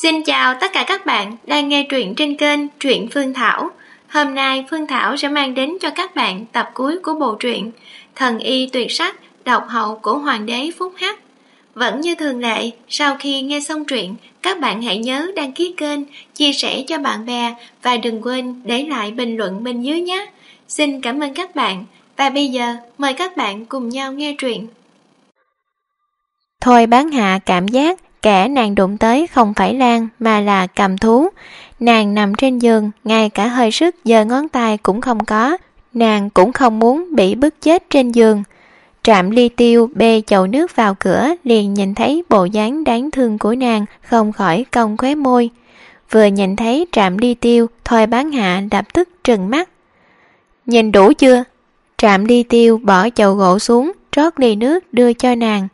Xin chào tất cả các bạn đang nghe truyện trên kênh Truyện Phương Thảo. Hôm nay Phương Thảo sẽ mang đến cho các bạn tập cuối của bộ truyện Thần Y Tuyệt Sắc độc hậu của Hoàng đế Phúc Hắc. Vẫn như thường lệ, sau khi nghe xong truyện, các bạn hãy nhớ đăng ký kênh, chia sẻ cho bạn bè và đừng quên để lại bình luận bên dưới nhé. Xin cảm ơn các bạn và bây giờ mời các bạn cùng nhau nghe truyện. Thôi Bán Hạ cảm giác kẻ nàng đụng tới không phải Lan mà là cầm thú. Nàng nằm trên giường, ngay cả hơi sức giơ ngón tay cũng không có. Nàng cũng không muốn bị bức chết trên giường. Trạm Ly Tiêu bê chậu nước vào cửa, liền nhìn thấy bộ dáng đáng thương của nàng, không khỏi cong khóe môi. Vừa nhìn thấy Trạm Ly Tiêu, Thôi Bán Hạ lập tức trừng mắt. Nhìn đủ chưa? Trạm Ly Tiêu bỏ chậu gỗ xuống, rót ly nước đưa cho nàng.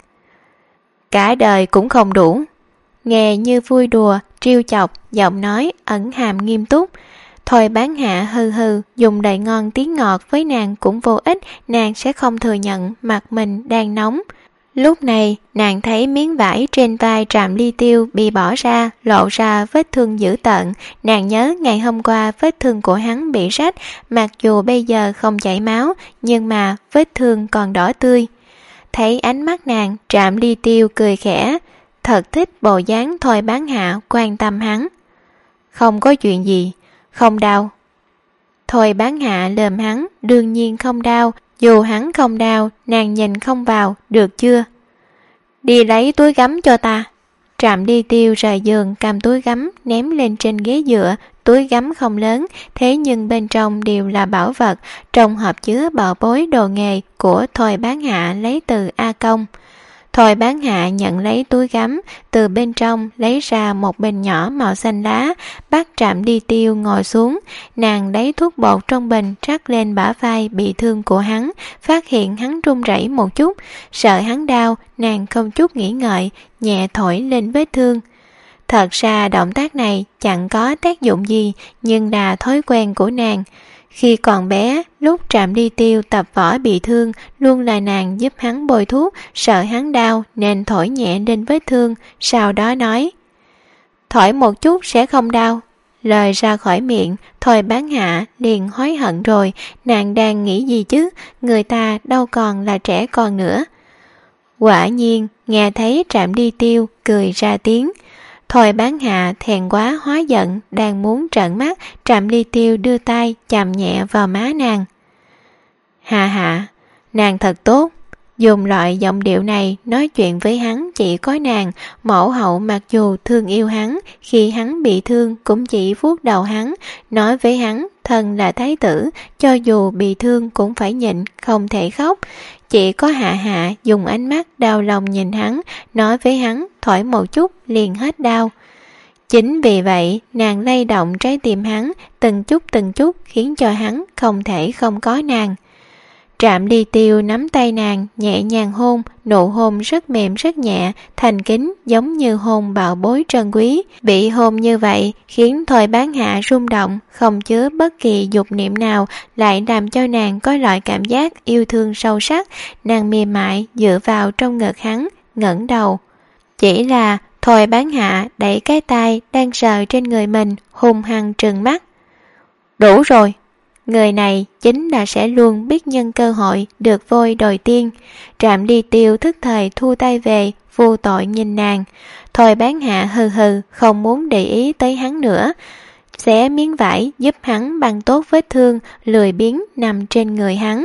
Cả đời cũng không đủ. Nghe như vui đùa, trêu chọc, giọng nói ẩn hàm nghiêm túc. Thôi Bán Hạ hừ hừ, dùng lời ngon tiếng ngọt với nàng cũng vô ích, nàng sẽ không thừa nhận mặt mình đang nóng. Lúc này, nàng thấy miếng vải trên vai Trạm Ly Tiêu bị bỏ ra, lộ ra vết thương dữ tợn. Nàng nhớ ngày hôm qua vết thương của hắn bị rách, mặc dù bây giờ không chảy máu, nhưng mà vết thương còn đỏ tươi. Thấy ánh mắt nàng, Trạm Ly Tiêu cười khẽ, thật thích bộ dáng Thôi Bán Hạ quan tâm hắn. Không có chuyện gì, không đau. Thôi Bán Hạ lườm hắn, đương nhiên không đau, dù hắn không đau, nàng nhìn không vào, được chưa? Đi lấy túi gấm cho ta. Trạm Ly Tiêu rời giường cầm túi gấm ném lên trên ghế dựa. Túi gấm không lớn, thế nhưng bên trong đều là bảo vật, trong hộp chứa bảo bối đồ nghề của Thôi Bán Hạ lấy từ A Công. Thôi Bán Hạ nhận lấy túi gấm, từ bên trong lấy ra một bình nhỏ màu xanh lá, bắt Trạm Ly Tiêu ngồi xuống. Nàng lấy thuốc bột trong bình trắc lên bả vai bị thương của hắn, phát hiện hắn run rẩy một chút, sợ hắn đau, nàng không chút nghĩ ngợi, nhẹ thổi lên vết thương. Thật ra động tác này chẳng có tác dụng gì, nhưng là thói quen của nàng. Khi còn bé, lúc Trạm Ly Tiêu tập võ bị thương, luôn là nàng giúp hắn bôi thuốc, sợ hắn đau nên thổi nhẹ lên vết thương, sau đó nói: thổi một chút sẽ không đau. Lời ra khỏi miệng, Thôi Bán Hạ liền hối hận rồi, nàng đang nghĩ gì chứ, người ta đâu còn là trẻ con nữa. Quả nhiên, nghe thấy Trạm Ly Tiêu cười ra tiếng. Thôi Bán Hạ thẹn quá hóa giận, đang muốn trợn mắt, Trạm Ly Tiêu đưa tay chạm nhẹ vào má nàng. Hạ hạ, nàng thật tốt. Dùng loại giọng điệu này nói chuyện với hắn chỉ có nàng. Mẫu hậu mặc dù thương yêu hắn, khi hắn bị thương cũng chỉ vuốt đầu hắn, nói với hắn thân là thái tử, cho dù bị thương cũng phải nhịn, không thể khóc. Chỉ có Hạ hạ dùng ánh mắt đau lòng nhìn hắn, nói với hắn thổi một chút liền hết đau. Chính vì vậy nàng lay động trái tim hắn từng chút khiến cho hắn không thể không có nàng. Trạm Ly Tiêu nắm tay nàng nhẹ nhàng hôn, nụ hôn rất mềm rất nhẹ, thành kính giống như hôn bảo bối trân quý. Bị hôn như vậy khiến Thôi Bán Hạ rung động, không chứa bất kỳ dục niệm nào, lại làm cho nàng có loại cảm giác yêu thương sâu sắc. Nàng mềm mại dựa vào trong ngực hắn, ngẩng đầu. Chỉ là Thôi Bán Hạ đẩy cái tay đang sờ trên người mình, hung hăng trừng mắt. Đủ rồi. Người này chính là sẽ luôn biết nhân cơ hội được vôi đòi tiên. Trạm Ly Tiêu thức thời thu tay về, vô tội nhìn nàng. Thôi Bán Hạ hừ hừ, không muốn để ý tới hắn nữa. Xé miếng vải giúp hắn băng tốt vết thương, lười biếng nằm trên người hắn.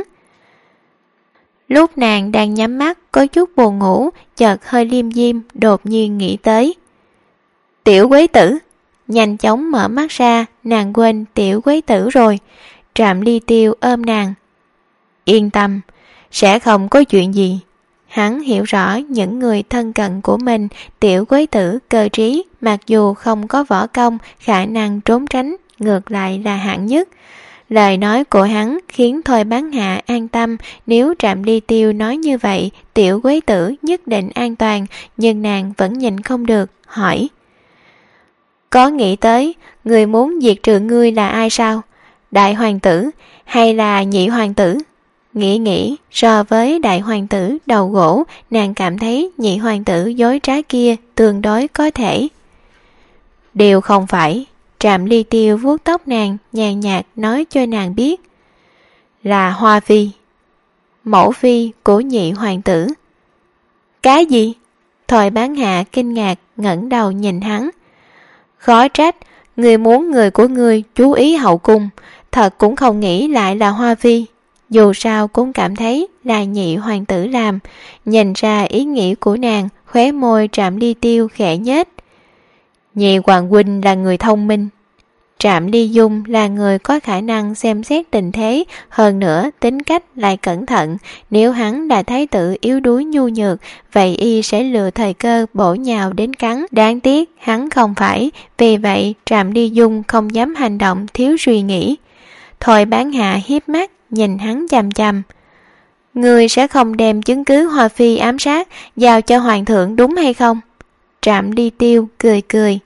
Lúc nàng đang nhắm mắt, có chút buồn ngủ, chợt hơi liêm diêm, đột nhiên nghĩ tới. Tiểu Quế Tử. Nhanh chóng mở mắt ra, nàng quên Tiểu Quế Tử rồi. Trạm Ly Tiêu ôm nàng. Yên tâm, sẽ không có chuyện gì. Hắn hiểu rõ những người thân cận của mình, Tiểu Quế Tử cơ trí, mặc dù không có võ công, khả năng trốn tránh ngược lại là hạng nhất. Lời nói của hắn khiến Thôi Bán Hạ an tâm, nếu Trạm Ly Tiêu nói như vậy, Tiểu Quế Tử nhất định an toàn, nhưng nàng vẫn nhìn không được, hỏi. Có nghĩ tới, người muốn diệt trừ ngươi là ai sao? Đại hoàng tử hay là nhị hoàng tử? Nghĩ so với đại hoàng tử đầu gỗ, nàng cảm thấy nhị hoàng tử dối trá kia tương đối có thể. Đều không phải. Trạm Ly Tiêu vuốt tóc nàng, nhàn nhạt nói cho nàng biết. Là Hoa Phi, mẫu phi của nhị hoàng tử. Cái gì? Thôi Bán Hạ kinh ngạc ngẩng đầu nhìn hắn. Khó trách, người muốn người của người chú ý hậu cung, thật cũng không nghĩ lại là Hoa Phi. Dù sao cũng cảm thấy là nhị hoàng tử làm. Nhìn ra ý nghĩ của nàng, khóe môi Trạm Ly Tiêu khẽ nhếch. Nhị hoàng huynh là người thông minh. Trạm Ly Dung là người có khả năng xem xét tình thế, hơn nữa tính cách lại cẩn thận. Nếu hắn là thái tử yếu đuối nhu nhược, vậy y sẽ lựa thời cơ bổ nhào đến cắn. Đáng tiếc hắn không phải, vì vậy Trạm Ly Dung không dám hành động thiếu suy nghĩ. Thôi Bán Hạ hiếp mắt nhìn hắn chằm chằm. Ngươi sẽ không đem chứng cứ Hoa Phi ám sát giao cho hoàng thượng đúng hay không? Trạm Ly Tiêu cười cười.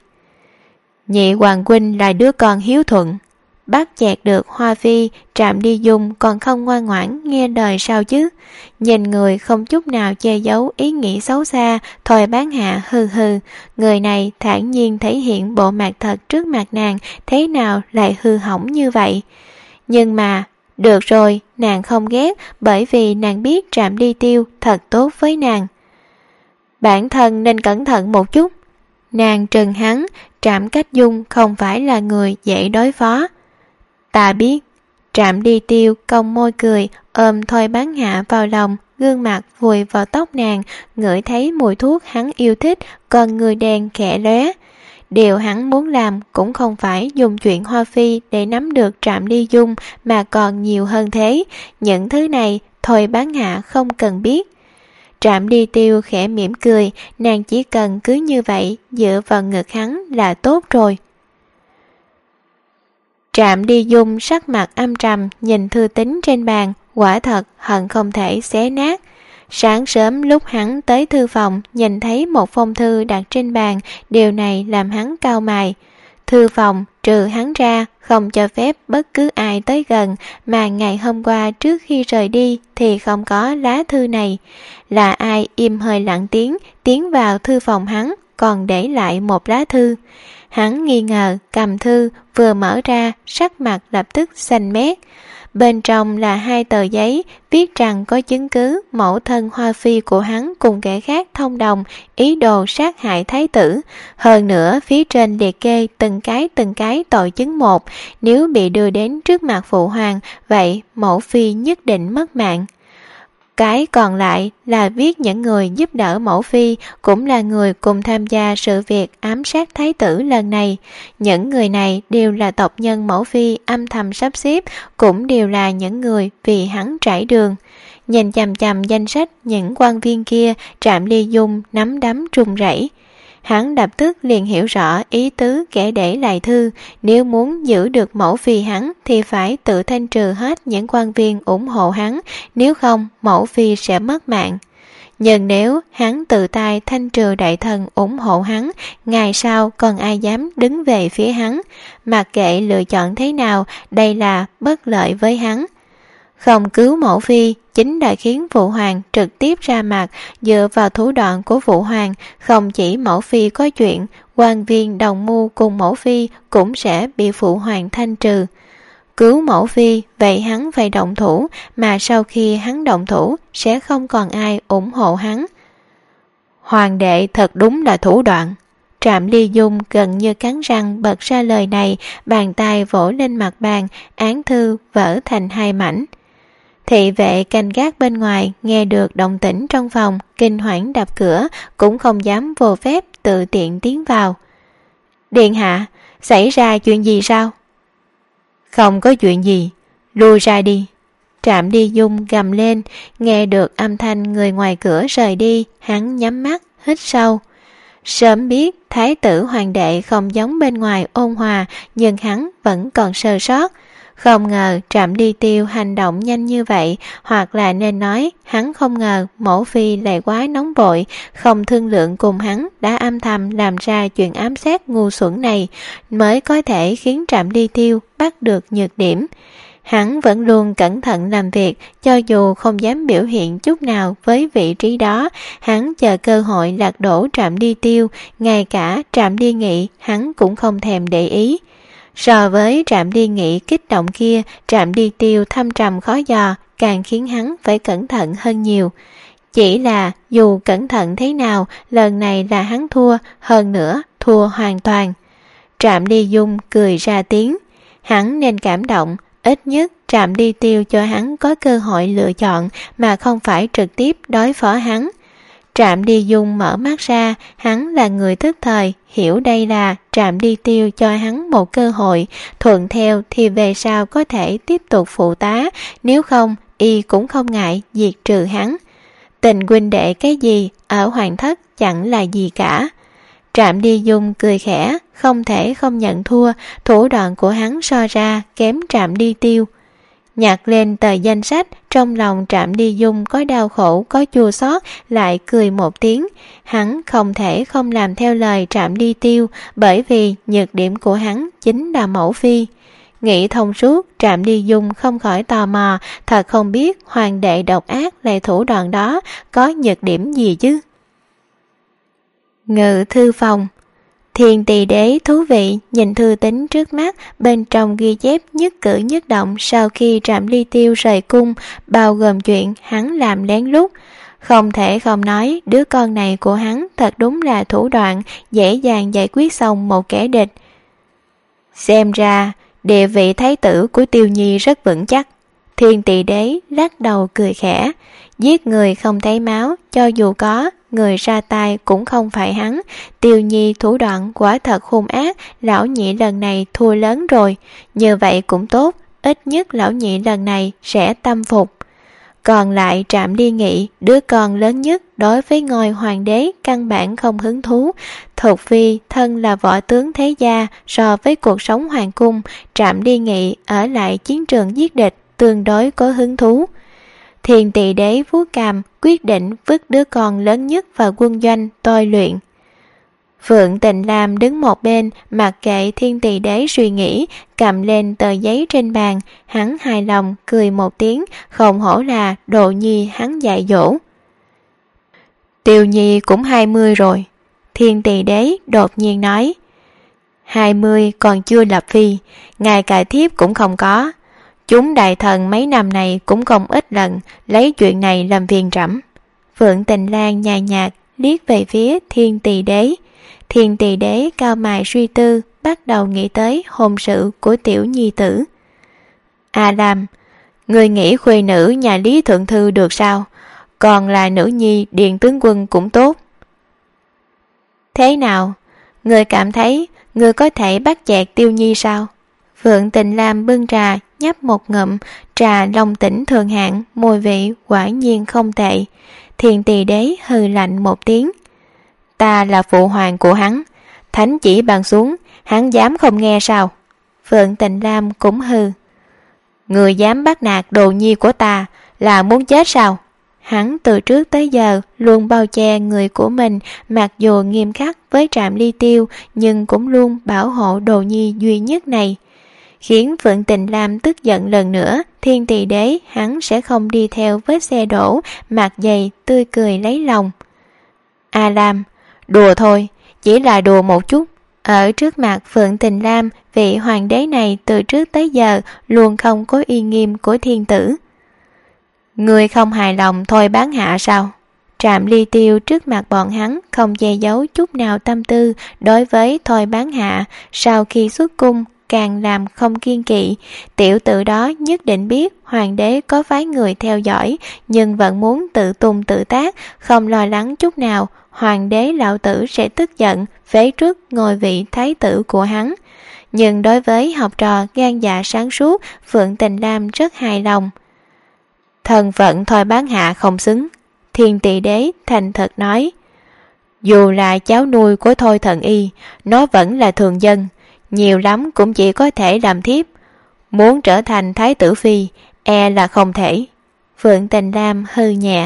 Nhị hoàng huynh là đứa con hiếu thuận, bắt chẹt được Hoa Phi, Trạm Ly Dung còn không ngoan ngoãn nghe đời sao chứ? Nhìn người không chút nào che giấu ý nghĩ xấu xa, Thôi Bán Hạ hừ hừ. Người này thản nhiên thể hiện bộ mặt thật trước mặt nàng, thế nào lại hư hỏng như vậy? Nhưng mà được rồi, nàng không ghét, bởi vì nàng biết Trạm Ly Tiêu thật tốt với nàng. Bản thân nên cẩn thận một chút. Nàng trừng hắn. Trạm Cách Dung không phải là người dễ đối phó. Ta biết. Trạm Ly Tiêu cong môi cười, ôm Thôi Bán Hạ vào lòng, gương mặt vùi vào tóc nàng, ngửi thấy mùi thuốc hắn yêu thích, còn người đen khẽ lóe. Điều hắn muốn làm cũng không phải dùng chuyện Hoa Phi để nắm được Trạm Ly Dung, mà còn nhiều hơn thế. Những thứ này Thôi Bán Hạ không cần biết. Trạm Ly Tiêu khẽ mỉm cười, nàng chỉ cần cứ như vậy dựa vào ngực hắn là tốt rồi. Trạm Ly Dung sắc mặt âm trầm nhìn thư tín trên bàn, quả thật hận không thể xé nát. Sáng sớm lúc hắn tới thư phòng, nhìn thấy một phong thư đặt trên bàn, điều này làm hắn cau mày. Thư phòng trừ hắn ra không cho phép bất cứ ai tới gần, mà ngày hôm qua trước khi rời đi thì không có lá thư này. Là ai im hơi lặng tiếng tiến vào thư phòng hắn, còn để lại một lá thư. Hắn nghi ngờ cầm thư, vừa mở ra sắc mặt lập tức xanh mét. Bên trong là 2 tờ giấy viết rằng có chứng cứ mẫu thân Hoa Phi của hắn cùng kẻ khác thông đồng ý đồ sát hại thái tử. Hơn nữa phía trên liệt kê từng cái tội chứng một, nếu bị đưa đến trước mặt phụ hoàng, vậy mẫu phi nhất định mất mạng. Cái còn lại là viết những người giúp đỡ mẫu phi cũng là người cùng tham gia sự việc ám sát thái tử lần này. Những người này đều là tộc nhân mẫu phi âm thầm sắp xếp, cũng đều là những người vì hắn trải đường. Nhìn chằm chằm danh sách những quan viên kia, Trạm Ly Dung nắm đấm run rẩy. Hắn lập tức liền hiểu rõ ý tứ kẻ để lại thư. Nếu muốn giữ được mẫu phi hắn thì phải tự thanh trừ hết những quan viên ủng hộ hắn, nếu không mẫu phi sẽ mất mạng. Nhưng nếu hắn tự tay thanh trừ đại thần ủng hộ hắn, ngày sau còn ai dám đứng về phía hắn. Mặc kệ lựa chọn thế nào, đây là bất lợi với hắn. Không cứu mẫu phi chính đã khiến phụ hoàng trực tiếp ra mặt. Dựa vào thủ đoạn của phụ hoàng, không chỉ mẫu phi có chuyện, quan viên đồng mưu cùng mẫu phi cũng sẽ bị phụ hoàng thanh trừ. Cứu mẫu phi, vậy hắn phải động thủ, mà sau khi hắn động thủ sẽ không còn ai ủng hộ hắn. Hoàng đệ thật đúng là thủ đoạn. Trạm Ly Dung gần như cắn răng bật ra lời này, bàn tay vỗ lên mặt bàn, án thư vỡ thành 2 mảnh. Thị vệ canh gác bên ngoài nghe được động tĩnh trong phòng, kinh hoảng đập cửa, cũng không dám vô phép tự tiện tiến vào. Điện hạ, xảy ra chuyện gì sao? Không có chuyện gì, lui ra đi. Trạm Ly Dung gầm lên, nghe được âm thanh người ngoài cửa rời đi, hắn nhắm mắt, hít sâu. Sớm biết thái tử hoàng đệ không giống bên ngoài ôn hòa, nhưng hắn vẫn còn sơ sót. Không ngờ Trạm Ly Tiêu hành động nhanh như vậy, hoặc là nên nói hắn không ngờ mẫu phi lại quá nóng vội, không thương lượng cùng hắn đã âm thầm làm ra chuyện ám sát ngu xuẩn này, mới có thể khiến Trạm Ly Tiêu bắt được nhược điểm. hắn vẫn luôn cẩn thận làm việc, cho dù không dám biểu hiện chút nào với vị trí đó. Hắn chờ cơ hội lật đổ Trạm Đi Tiêu, ngay cả Trạm Đi Nghị hắn cũng không thèm để ý. So với Trạm Đi Nghị kích động kia, Trạm Đi Tiêu thâm trầm khó dò, càng khiến hắn phải cẩn thận hơn nhiều. Chỉ là dù cẩn thận thế nào, lần này là hắn thua, hơn nữa thua hoàn toàn. Trạm Đi Dung cười ra tiếng. Hắn nên cảm động, ít nhất Trạm Đi Tiêu cho hắn có cơ hội lựa chọn mà không phải trực tiếp đối phó hắn. Trạm Đi Dung mở mắt ra, hắn là người thức thời, hiểu đây là Trạm Đi Tiêu cho hắn một cơ hội, thuận theo thì về sau có thể tiếp tục phụ tá, nếu không y cũng không ngại diệt trừ hắn. Tình huynh đệ cái gì ở Hoàng Thất chẳng là gì cả. Trạm Đi Dung cười khẽ, không thể không nhận thua, thủ đoạn của hắn so ra kém Trạm Đi Tiêu. Nhặt lên tờ danh sách, trong lòng Trạm Đi Dung có đau khổ, có chua xót, lại cười một tiếng. Hắn không thể không làm theo lời Trạm Đi Tiêu, bởi vì nhược điểm của hắn chính là mẫu phi. Nghĩ thông suốt, Trạm Đi Dung không khỏi tò mò, thật không biết hoàng đệ độc ác lại thủ đoạn đó có nhược điểm gì chứ. Ngự thư phòng. Thiên Tỳ Đế thú vị nhìn thư tín trước mắt, bên trong ghi chép nhất cử nhất động sau khi Trạm Đi Tiêu rời cung, bao gồm chuyện hắn làm lén lút. Không thể không nói, đứa con này của hắn thật đúng là thủ đoạn, dễ dàng giải quyết xong một kẻ địch. Xem ra, địa vị thái tử của Tiêu Nhi rất vững chắc. Thiên Tỳ Đế lắc đầu cười khẽ. Giết người không thấy máu, cho dù có, người ra tay cũng không phải hắn. Tiêu Nhi thủ đoạn quả thật hung ác, lão nhị lần này thua lớn rồi. Như vậy cũng tốt, ít nhất lão nhị lần này sẽ tâm phục. Còn lại Trạm Đi Nghị, đứa con lớn nhất đối với ngôi hoàng đế căn bản không hứng thú. Thục Phi thân là võ tướng thế gia, so với cuộc sống hoàng cung, Trạm Đi Nghị ở lại chiến trường giết địch tương đối có hứng thú. Thiên Tỳ Đế vuốt cằm, quyết định vứt đứa con lớn nhất vào quân doanh tôi luyện. Phượng Tình Lam đứng một bên, mặc kệ Thiên Tỳ Đế suy nghĩ, cầm lên tờ giấy trên bàn. Hắn hài lòng cười một tiếng, không hổ là đồ nhi hắn dạy dỗ. Tiêu Nhi cũng 20 rồi. Thiên Tỳ Đế đột nhiên nói. 20 còn chưa lập phi, ngài cài thiếp cũng không có. Chúng đại thần mấy năm này cũng không ít lần lấy chuyện này làm phiền trẫm. Phượng Tình Lan nhàn nhạt liếc về phía Thiên Tỳ Đế. Thiên Tỳ Đế cao mày suy tư, bắt đầu nghĩ tới hôn sự của tiểu nhi tử. Lam, người nghĩ khuê nữ nhà Lý Thượng Thư được sao? Còn là nữ nhi Điền tướng quân cũng tốt. Thế nào? Người cảm thấy người có thể bắt chẹt Tiêu Nhi sao? Phượng Tình Lam bưng trà, nhấp một ngụm, trà long tỉnh thường hạn, mùi vị quả nhiên không tệ. Thiên Tỳ Đế hừ lạnh một tiếng. Ta là phụ hoàng của hắn, thánh chỉ ban xuống, hắn dám không nghe sao? Phượng Tình Lam cũng hừ. Người dám bắt nạt đồ nhi của ta là muốn chết sao? Hắn từ trước tới giờ luôn bao che người của mình, mặc dù nghiêm khắc với Trạm Đi Tiêu nhưng cũng luôn bảo hộ đồ nhi duy nhất này. Khiến Phượng Tình Lam tức giận lần nữa. Thiên Tỳ Đế hắn sẽ không đi theo vết xe đổ, mặt dày tươi cười lấy lòng. Lam, đùa thôi, chỉ là đùa một chút. Ở trước mặt Phượng Tình Lam, vị hoàng đế này từ trước tới giờ luôn không có uy nghiêm của thiên tử. Người không hài lòng thôi bán hạ sao? Trạm Ly Tiêu trước mặt bọn hắn không che giấu chút nào tâm tư đối với thôi bán hạ. Sau khi xuất cung càng làm không kiên kỵ. Tiểu tử đó nhất định biết hoàng đế có phái người theo dõi, nhưng vẫn muốn tự tung tự tác, không lo lắng chút nào hoàng đế lão tử sẽ tức giận phế truất ngôi vị thái tử của hắn. Nhưng đối với học trò gan dạ sáng suốt, Phượng Tình Lam rất hài lòng. Thân phận thôi bán hạ không xứng. Thiên Tỳ Đế thành thật nói. Dù là cháu nuôi của Thôi Thần Y, nó vẫn là thường dân, nhiều lắm cũng chỉ có thể làm thiếp. Muốn trở thành thái tử phi, e là không thể. Phượng Tình Lam hư nhẹ.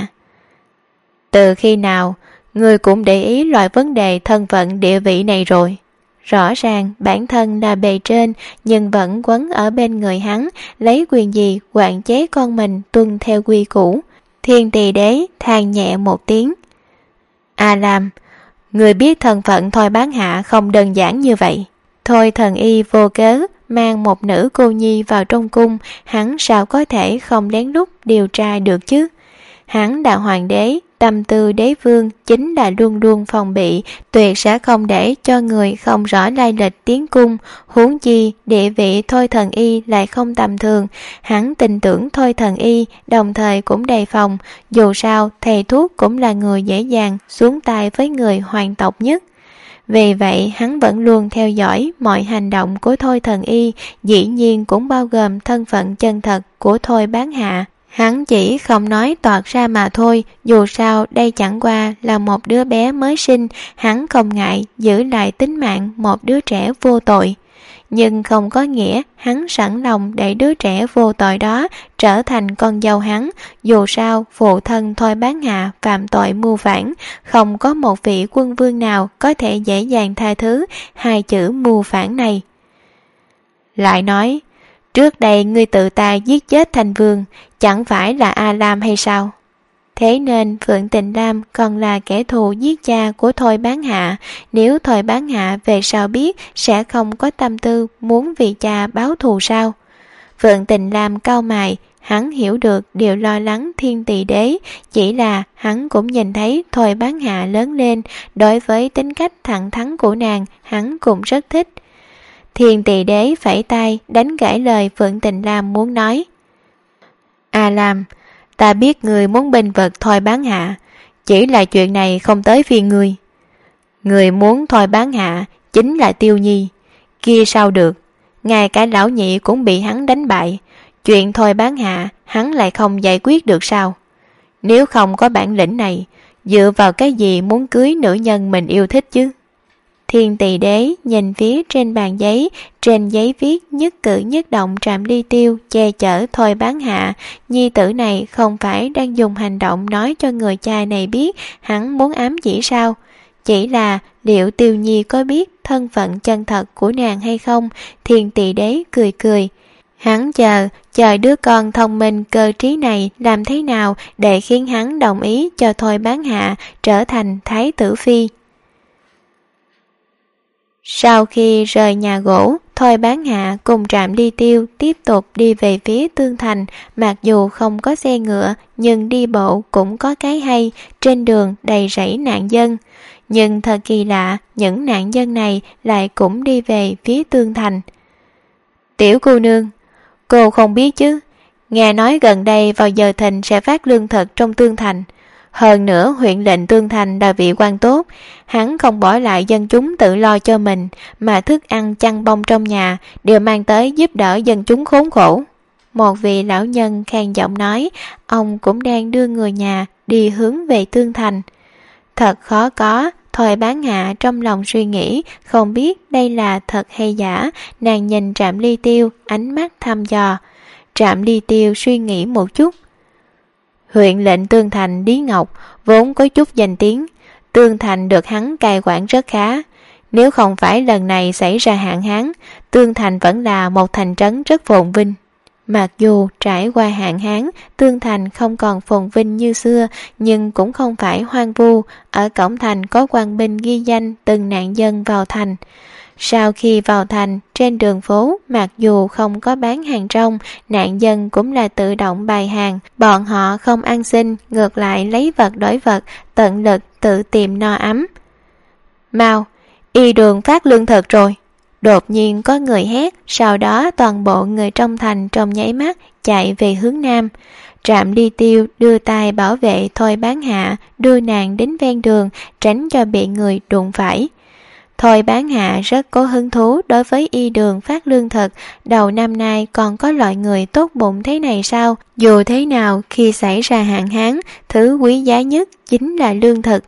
Từ khi nào, người cũng để ý loại vấn đề thân phận địa vị này rồi? Rõ ràng bản thân là bề trên, nhưng vẫn quấn ở bên người hắn, lấy quyền gì quản chế con mình tuân theo quy củ. Thiên Tỳ Đế than nhẹ một tiếng. A Lam, người biết thân phận Thôi Bán Hạ không đơn giản như vậy. Thôi Thần Y vô cớ mang một nữ cô nhi vào trong cung, hắn sao có thể không lén lút điều tra được chứ? Hắn là hoàng đế, tâm tư đế vương chính là luôn luôn phòng bị, tuyệt sẽ không để cho người không rõ lai lịch tiến cung. Huống chi địa vị Thôi Thần Y lại không tầm thường, hắn tin tưởng Thôi Thần Y, đồng thời cũng đề phòng. Dù sao thầy thuốc cũng là người dễ dàng xuống tay với người hoàng tộc nhất. Vì vậy hắn vẫn luôn theo dõi mọi hành động của Thôi Thần Y, dĩ nhiên cũng bao gồm thân phận chân thật của Thôi Bán Hạ. Hắn chỉ không nói toạc ra mà thôi, dù sao đây chẳng qua là một đứa bé mới sinh, hắn không ngại giữ lại tính mạng một đứa trẻ vô tội. Nhưng không có nghĩa hắn sẵn lòng để đứa trẻ vô tội đó trở thành con dâu hắn. Dù sao phụ thân Thôi Bán Hạ phạm tội mưu phản, không có một vị quân vương nào có thể dễ dàng tha thứ hai chữ mưu phản này. Lại nói, trước đây ngươi tự ta giết chết thành vương, chẳng phải là A Lam hay sao? Thế nên Phượng Tình Lam còn là kẻ thù giết cha của Thôi Bán Hạ. Nếu Thôi Bán Hạ về sau biết, sẽ không có tâm tư muốn vì cha báo thù sao? Phượng Tình Lam cau mày, hắn hiểu được điều lo lắng Thiên Tỳ Đế, chỉ là hắn cũng nhìn thấy Thôi Bán Hạ lớn lên, đối với tính cách thẳng thắn của nàng, hắn cũng rất thích. Thiên Tỳ Đế phẩy tay đánh gãy lời Phượng Tình Lam muốn nói. A Lam, ta biết người muốn bênh vực Thôi Bán Hạ, chỉ là chuyện này không tới phiên người. Người muốn Thôi Bán Hạ chính là Tiêu Nhi, kia sao được, ngay cả lão nhị cũng bị hắn đánh bại. Chuyện Thôi Bán Hạ hắn lại không giải quyết được sao? Nếu không có bản lĩnh này, dựa vào cái gì muốn cưới nữ nhân mình yêu thích chứ? Thiên Tỳ Đế nhìn phía trên bàn giấy, trên giấy viết nhất cử nhất động Trạm Ly Tiêu che chở Thôi Bán Hạ. Nhi tử này không phải đang dùng hành động nói cho người cha này biết hắn muốn ám chỉ sao? Chỉ là liệu Tiêu Nhi có biết thân phận chân thật của nàng hay không? Thiên Tỳ Đế cười cười. Hắn chờ đứa con thông minh cơ trí này làm thế nào để khiến hắn đồng ý cho Thôi Bán Hạ trở thành Thái tử Phi. Sau khi rời nhà gỗ, Thôi Bán Hạ cùng Trạm Ly Tiêu tiếp tục đi về phía Tương Thành. Mặc dù không có xe ngựa, nhưng đi bộ cũng có cái hay, trên đường đầy rẫy nạn dân. Nhưng thật kỳ lạ, những nạn dân này lại cũng đi về phía Tương Thành. Tiểu cô nương, cô không biết chứ, nghe nói gần đây vào giờ thìn sẽ phát lương thực trong Tương Thành. Hơn nữa huyện lệnh Tương Thành là vị quan tốt, hắn không bỏ lại dân chúng tự lo cho mình, mà thức ăn chăn bông trong nhà đều mang tới giúp đỡ dân chúng khốn khổ. Một vị lão nhân khàn giọng nói, ông cũng đang đưa người nhà đi hướng về Tương Thành. Thật khó có, Thôi Bán Hạ trong lòng suy nghĩ, không biết đây là thật hay giả. Nàng nhìn Trạm Ly Tiêu, ánh mắt thăm dò. Trạm Ly Tiêu suy nghĩ một chút. Huyện lệnh Tương Thành Lý Ngọc vốn có chút danh tiếng, Tương Thành được hắn cai quản rất khá. Nếu không phải lần này xảy ra hạn hán, Tương Thành vẫn là một thành trấn rất phồn vinh. Mặc dù trải qua hạn hán, Tương Thành không còn phồn vinh như xưa, nhưng cũng không phải hoang vu. Ở cổng thành có quan binh ghi danh từng nạn dân vào thành. Sau khi vào thành, trên đường phố, mặc dù không có bán hàng rong, nạn dân cũng là tự động bày hàng. Bọn họ không ăn xin, ngược lại lấy vật đổi vật, tận lực tự tìm no ấm. Mau, y đường phát lương thực rồi. Đột nhiên có người hét, sau đó toàn bộ người trong thành trong nháy mắt chạy về hướng nam. Trạm Ly Tiêu đưa tay bảo vệ Thôi Bán Hạ, đưa nàng đến ven đường, tránh cho bị người đụng phải. Thôi Bán Hạ rất có hứng thú đối với y đường phát lương thực, đầu năm nay còn có loại người tốt bụng thế này sao? Dù thế nào, khi xảy ra hạn hán, thứ quý giá nhất chính là lương thực.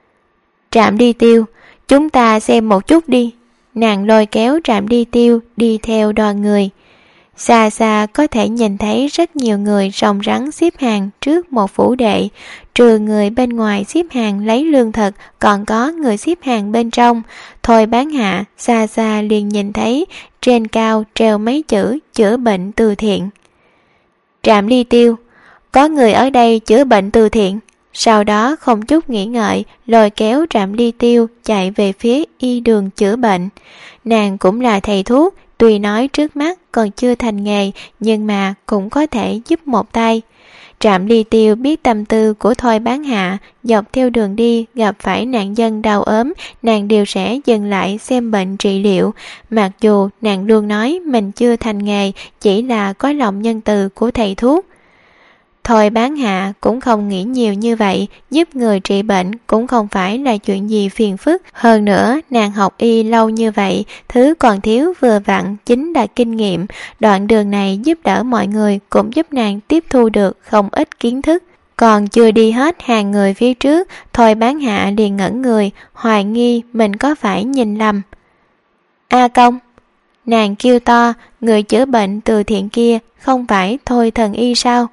Trạm Ly Tiêu, chúng ta xem một chút đi. Nàng lôi kéo Trạm Ly Tiêu đi theo đoàn người. Xa xa có thể nhìn thấy rất nhiều người rồng rắn xếp hàng trước một phủ đệ. Trừ người bên ngoài xếp hàng lấy lương thực, còn có người xếp hàng bên trong. Thôi Bán Hạ xa xa liền nhìn thấy trên cao treo mấy chữ chữa bệnh từ thiện. Trạm Ly Tiêu, có người ở đây chữa bệnh từ thiện. Sau đó không chút nghĩ ngợi, lôi kéo Trạm Ly Tiêu chạy về phía y đường chữa bệnh. Nàng cũng là thầy thuốc, tuy nói trước mắt còn chưa thành nghề, nhưng mà cũng có thể giúp một tay. Trạm Ly Tiêu biết tâm tư của Thôi Bán Hạ, dọc theo đường đi gặp phải nạn dân đau ốm, nàng đều sẽ dừng lại xem bệnh trị liệu. Mặc dù nàng luôn nói mình chưa thành nghề, chỉ là có lòng nhân từ của thầy thuốc. Thôi Bán Hạ cũng không nghĩ nhiều như vậy, giúp người trị bệnh cũng không phải là chuyện gì phiền phức. Hơn nữa, nàng học y lâu như vậy, thứ còn thiếu vừa vặn chính là kinh nghiệm. Đoạn đường này giúp đỡ mọi người cũng giúp nàng tiếp thu được không ít kiến thức. Còn chưa đi hết hàng người phía trước, Thôi Bán Hạ liền ngẩn người, hoài nghi mình có phải nhìn lầm. A Công! Nàng kêu to, người chữa bệnh từ thiện kia không phải Thôi Thần Y sao?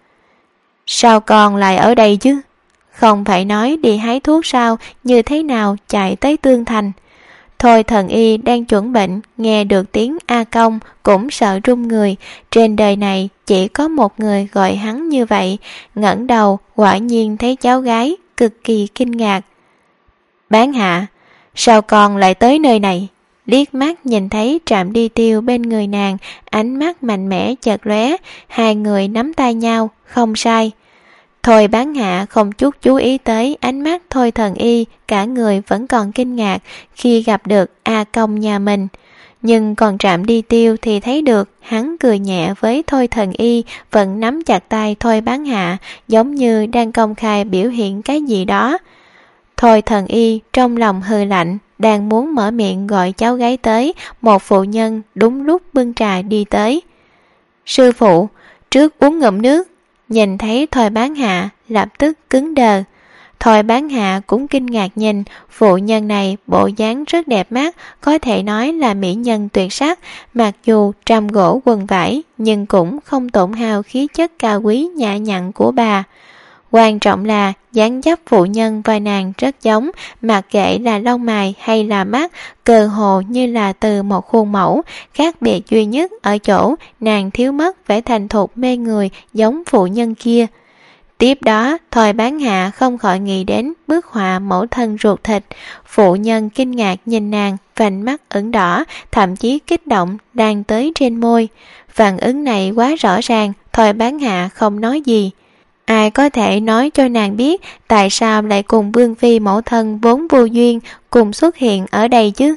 Sao con lại ở đây chứ? Không phải nói đi hái thuốc sao, như thế nào chạy tới Tương Thành? Thôi Thần Y đang chuẩn bệnh, nghe được tiếng A Công cũng sợ run người. Trên đời này chỉ có một người gọi hắn như vậy. Ngẩng đầu quả nhiên thấy cháu gái, cực kỳ kinh ngạc. Bán Hạ, sao con lại tới nơi này? Liếc mắt nhìn thấy Trạm Ly Tiêu bên người nàng, ánh mắt mạnh mẽ chợt lóe, hai người nắm tay nhau, không sai. Thôi Bán Hạ không chút chú ý tới ánh mắt Thôi Thần Y, cả người vẫn còn kinh ngạc khi gặp được A Công nhà mình. Nhưng còn Trạm Ly Tiêu thì thấy được hắn cười nhẹ với Thôi Thần Y, vẫn nắm chặt tay Thôi Bán Hạ, giống như đang công khai biểu hiện cái gì đó. Thôi Thần Y trong lòng hừ lạnh, đang muốn mở miệng gọi cháu gái tới, một phụ nhân đúng lúc bưng trà đi tới. Sư phụ, trước uống ngụm nước. Nhìn thấy Thôi Bán Hạ lập tức cứng đờ. Thôi Bán Hạ cũng kinh ngạc nhìn phụ nhân này, bộ dáng rất đẹp mắt, có thể nói là mỹ nhân tuyệt sắc. Mặc dù trăm gỗ quần vải, nhưng cũng không tổn hao khí chất cao quý nhã nhặn của bà. Quan trọng là dáng dấp phụ nhân và nàng rất giống, mặc kệ là lông mày hay là mắt, cơ hồ như là từ một khuôn mẫu. Khác biệt duy nhất ở chỗ nàng thiếu mất vẻ thành thục mê người giống phụ nhân kia. Tiếp đó, Thôi Bán Hạ không khỏi nghĩ đến bức họa mẫu thân ruột thịt. Phụ nhân kinh ngạc nhìn nàng, vành mắt ửng đỏ, thậm chí kích động đang tới trên môi. Phản ứng này quá rõ ràng, Thôi Bán Hạ không nói gì. Ai có thể nói cho nàng biết tại sao lại cùng Vương Phi mẫu thân vốn vô duyên cùng xuất hiện ở đây chứ?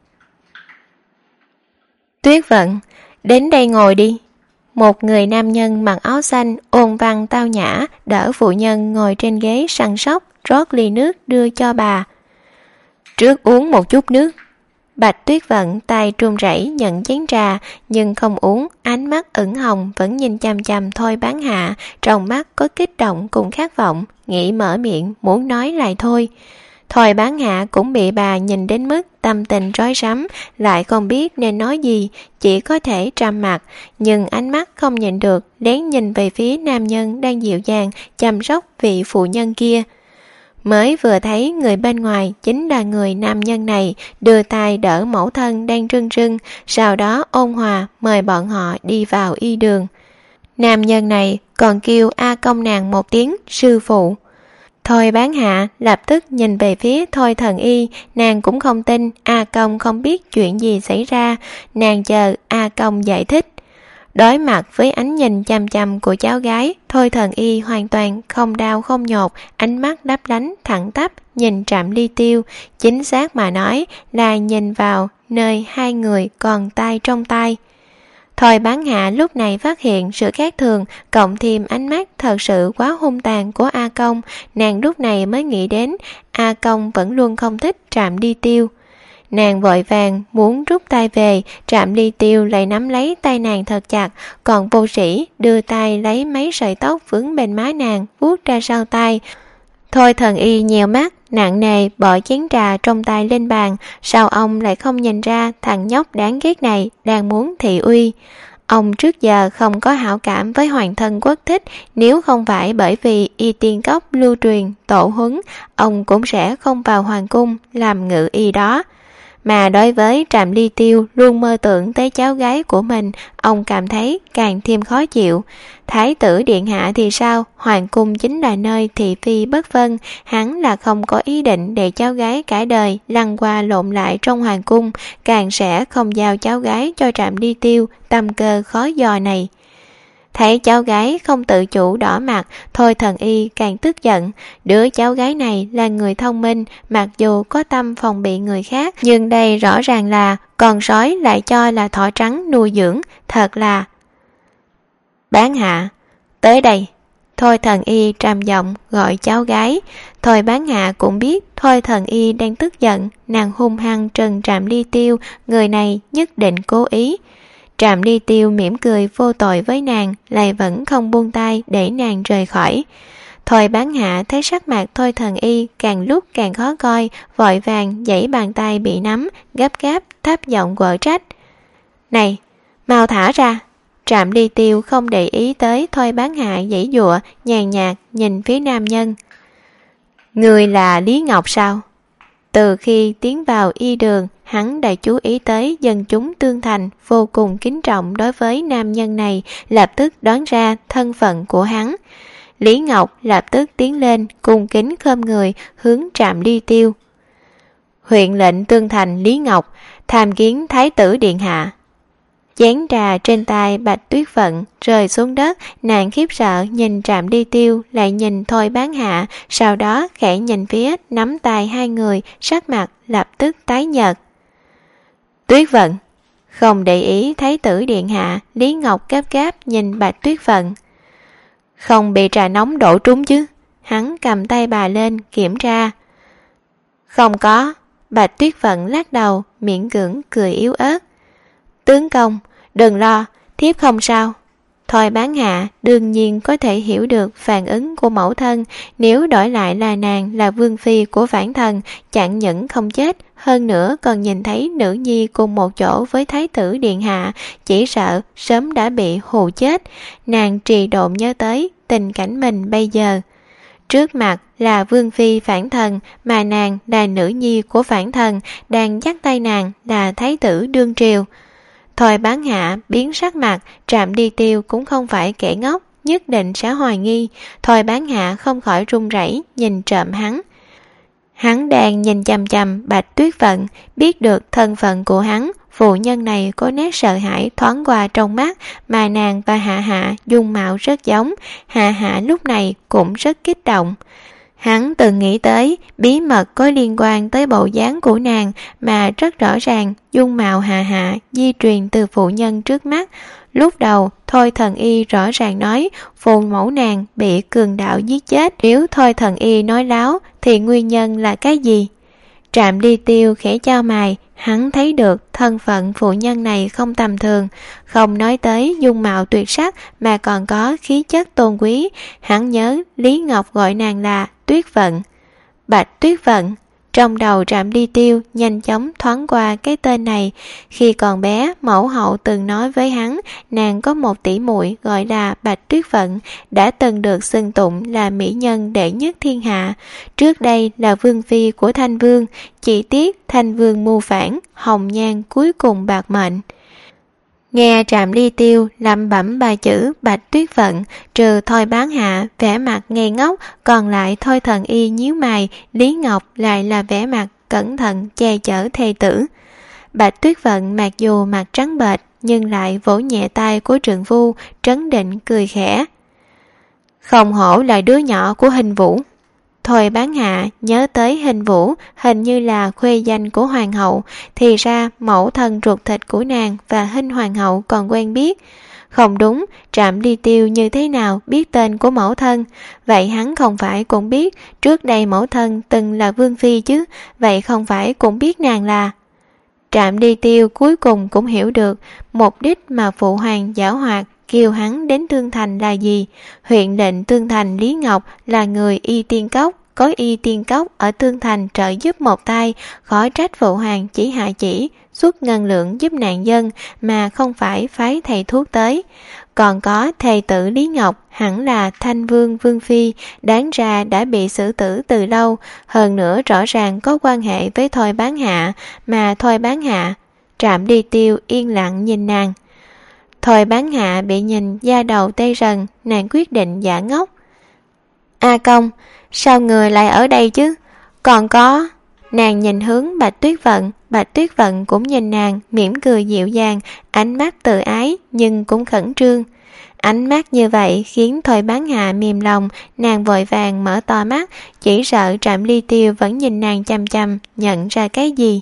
Tuyết Vận, đến đây ngồi đi. Một người nam nhân mặc áo xanh ôn văn tao nhã đỡ phụ nhân ngồi trên ghế săn sóc, rót ly nước đưa cho bà. Trước uống một chút nước. Bạch Tuyết Vận tay run rẩy nhận chén trà, nhưng không uống, ánh mắt ửng hồng vẫn nhìn chằm chằm Thôi Bán Hạ, trong mắt có kích động cùng khát vọng, nghĩ mở miệng muốn nói lại thôi. Thôi Bán Hạ cũng bị bà nhìn đến mức tâm tình rối rắm, lại không biết nên nói gì, chỉ có thể trầm mặc, nhưng ánh mắt không nhịn được lén nhìn về phía nam nhân đang dịu dàng chăm sóc vị phụ nhân kia. Mới vừa thấy người bên ngoài chính là người nam nhân này, đưa tay đỡ mẫu thân đang rưng rưng, sau đó ôn hòa mời bọn họ đi vào y đường. Nam nhân này còn kêu A Công nàng một tiếng sư phụ. Thôi Bán Hạ lập tức nhìn về phía Thôi Thần Y, nàng cũng không tin A Công không biết chuyện gì xảy ra, nàng chờ A Công giải thích. Đối mặt với ánh nhìn chăm chăm của cháu gái, Thôi Thần Y hoàn toàn không đau không nhột, ánh mắt lấp lánh thẳng tắp nhìn Trạm Ly Tiêu, chính xác mà nói là nhìn vào nơi hai người còn tay trong tay. Thôi Bán Hạ lúc này phát hiện sự khác thường, cộng thêm ánh mắt thật sự quá hung tàn của A Công, nàng lúc này mới nghĩ đến A Công vẫn luôn không thích Trạm Ly Tiêu. Nàng vội vàng muốn rút tay về, Trạm Ly Tiêu lại nắm lấy tay nàng thật chặt, còn vô sĩ đưa tay lấy mấy sợi tóc vướng bên má nàng vuốt ra sau tay. Thôi Thần Y nhèo mắt, nặng nề bỏ chén trà trong tay lên bàn, sao ông lại không nhìn ra thằng nhóc đáng ghét này đang muốn thị uy. Ông trước giờ không có hảo cảm với hoàng thân quốc thích, nếu không phải bởi vì y tiên cốc lưu truyền tổ huấn, ông cũng sẽ không vào hoàng cung làm ngự y đó. Mà đối với Trạm Ly Tiêu luôn mơ tưởng tới cháu gái của mình, ông cảm thấy càng thêm khó chịu. Thái tử điện hạ thì sao? Hoàng cung chính là nơi thị phi bất phân, hắn là không có ý định để cháu gái cả đời lăn qua lộn lại trong hoàng cung, càng sẽ không giao cháu gái cho Trạm Ly Tiêu tâm cơ khó dò này. Thấy cháu gái không tự chủ đỏ mặt, Thôi Thần Y càng tức giận. Đứa cháu gái này là người thông minh, mặc dù có tâm phòng bị người khác, nhưng đây rõ ràng là con sói lại cho là thỏ trắng nuôi dưỡng, thật là... Bán hạ, tới đây. Thôi Thần Y trầm giọng gọi cháu gái. Thôi Bán Hạ cũng biết Thôi Thần Y đang tức giận, nàng hung hăng trừng Trạm Ly Tiêu, người này nhất định cố ý. Trạm Ly Tiêu mỉm cười vô tội với nàng, lại vẫn không buông tay để nàng rời khỏi. Thôi Bán Hạ thấy sắc mặt Thôi Thần Y càng lúc càng khó coi, vội vàng giãy bàn tay bị nắm, gấp gáp thấp giọng quở trách. Này, mau thả ra. Trạm Ly Tiêu không để ý tới Thôi Bán Hạ giãy giụa, nhàn nhạt nhìn phía nam nhân. Người là Lý Ngọc sao? Từ khi tiến vào y đường, hắn đã chú ý tới dân chúng Tương Thành vô cùng kính trọng đối với nam nhân này, lập tức đoán ra thân phận của hắn. Lý Ngọc lập tức tiến lên, cung kính khom người hướng Trạm Ly Tiêu. Huyện lệnh Tương Thành Lý Ngọc, tham kiến Thái tử điện hạ. Chén trà trên tay Bạch Tuyết Vận rơi xuống đất, nàng khiếp sợ nhìn Trạm Ly Tiêu, lại nhìn Thôi Bán Hạ, sau đó khẽ nhìn phía nắm tay hai người, sắc mặt lập tức tái nhợt. Tuyết Vận, không để ý Thái tử điện hạ, Lý Ngọc gấp gáp nhìn Bạch Tuyết Vận. Không bị trà nóng đổ trúng chứ? Hắn cầm tay bà lên kiểm tra. Không có. Bạch Tuyết Vận lắc đầu, miễn cưỡng cười yếu ớt. Tướng công, đừng lo, thiếp không sao. Thôi Bán Hạ đương nhiên có thể hiểu được phản ứng của mẫu thân, nếu đổi lại là nàng là vương phi của Phản Thần, chẳng những không chết, hơn nữa còn nhìn thấy nữ nhi cùng một chỗ với Thái tử điện hạ, chỉ sợ sớm đã bị hù chết. Nàng trì độn nhớ tới tình cảnh mình bây giờ. Trước mặt là vương phi Phản Thần, mà nàng là nữ nhi của Phản Thần, đang dắt tay nàng là Thái tử đương triều. Thôi Bán Hạ biến sắc mặt, Trạm Ly Tiêu cũng không phải kẻ ngốc, nhất định sẽ hoài nghi. Thôi Bán Hạ không khỏi run rẩy nhìn trộm hắn. Hắn đang nhìn chằm chằm Bạch Tuyết Vận, biết được thân phận của hắn, phụ nhân này có nét sợ hãi thoáng qua trong mắt, mà nàng và Hạ Hạ dung mạo rất giống. Hạ Hạ lúc này cũng rất kích động. Hắn từng nghĩ tới bí mật có liên quan tới bộ dáng của nàng, mà rất rõ ràng dung mạo Hạ Hạ di truyền từ phụ nhân trước mắt. Lúc đầu Thôi Thần Y rõ ràng nói phụ mẫu nàng bị cường đạo giết chết, nếu Thôi Thần Y nói láo thì nguyên nhân là cái gì? Trạm Ly Tiêu khẽ chau mày, hắn thấy được thân phận phụ nhân này không tầm thường, không nói tới dung mạo tuyệt sắc mà còn có khí chất tôn quý. Hắn nhớ Lý Ngọc gọi nàng là Tuyết Vận. Bạch Tuyết Vận. Trong đầu Trạm Ly Tiêu nhanh chóng thoáng qua cái tên này. Khi còn bé, mẫu hậu từng nói với hắn nàng có một tỷ muội gọi là Bạch Tuyết Vận, đã từng được xưng tụng là mỹ nhân đệ nhất thiên hạ. Trước đây là vương phi của Thanh Vương, chỉ tiếc Thanh Vương mưu phản, hồng nhan cuối cùng bạc mệnh. Nghe Trạm Ly Tiêu lẩm bẩm ba chữ Bạch Tuyết Vận, trừ Thôi Bán Hạ vẻ mặt ngây ngốc, còn lại Thôi Thần Y nhíu mày, Lý Ngọc lại là vẻ mặt cẩn thận che chở thê tử. Bạch Tuyết Vận mặc dù mặt trắng bệch nhưng lại vỗ nhẹ tay của trượng phu, trấn định cười khẽ. Không hổ là đứa nhỏ của Hình Vũ. Thôi Bán Hạ nhớ tới Hình Vũ, hình như là khuê danh của hoàng hậu, thì ra mẫu thân ruột thịt của nàng và Hình hoàng hậu còn quen biết. Không đúng, Trạm Ly Tiêu như thế nào biết tên của mẫu thân? Vậy hắn không phải cũng biết trước đây mẫu thân từng là vương phi chứ, vậy không phải cũng biết nàng là... Trạm Ly Tiêu cuối cùng cũng hiểu được mục đích mà phụ hoàng giảo hoạt kêu hắn đến Tương Thành là gì. Huyện lệnh Tương Thành Lý Ngọc là người y tiên cốc, có Y Tiên Cốc ở Tương Thành trợ giúp một tay, khỏi trách Phụ Hoàng chỉ hạ chỉ xuất ngân lượng giúp nạn dân mà không phải phái thầy thuốc tới. Còn có thầy tử Lý Ngọc, hẳn là Thanh Vương Vương Phi, đáng ra đã bị xử tử từ lâu, hơn nữa rõ ràng có quan hệ với Thôi Bán Hạ, mà Thôi Bán Hạ. Trạm Đi Tiêu yên lặng nhìn nàng. Thôi Bán Hạ bị nhìn da đầu tê rần, nàng quyết định giả ngốc. A Công, sao người lại ở đây chứ? Còn có... Nàng nhìn hướng Bạch Tuyết Vận cũng nhìn nàng, mỉm cười dịu dàng, ánh mắt tự ái nhưng cũng khẩn trương. Ánh mắt như vậy khiến Thôi Bán Hạ mềm lòng, nàng vội vàng mở to mắt, chỉ sợ Trạm Ly Tiêu vẫn nhìn nàng chăm chăm, nhận ra cái gì.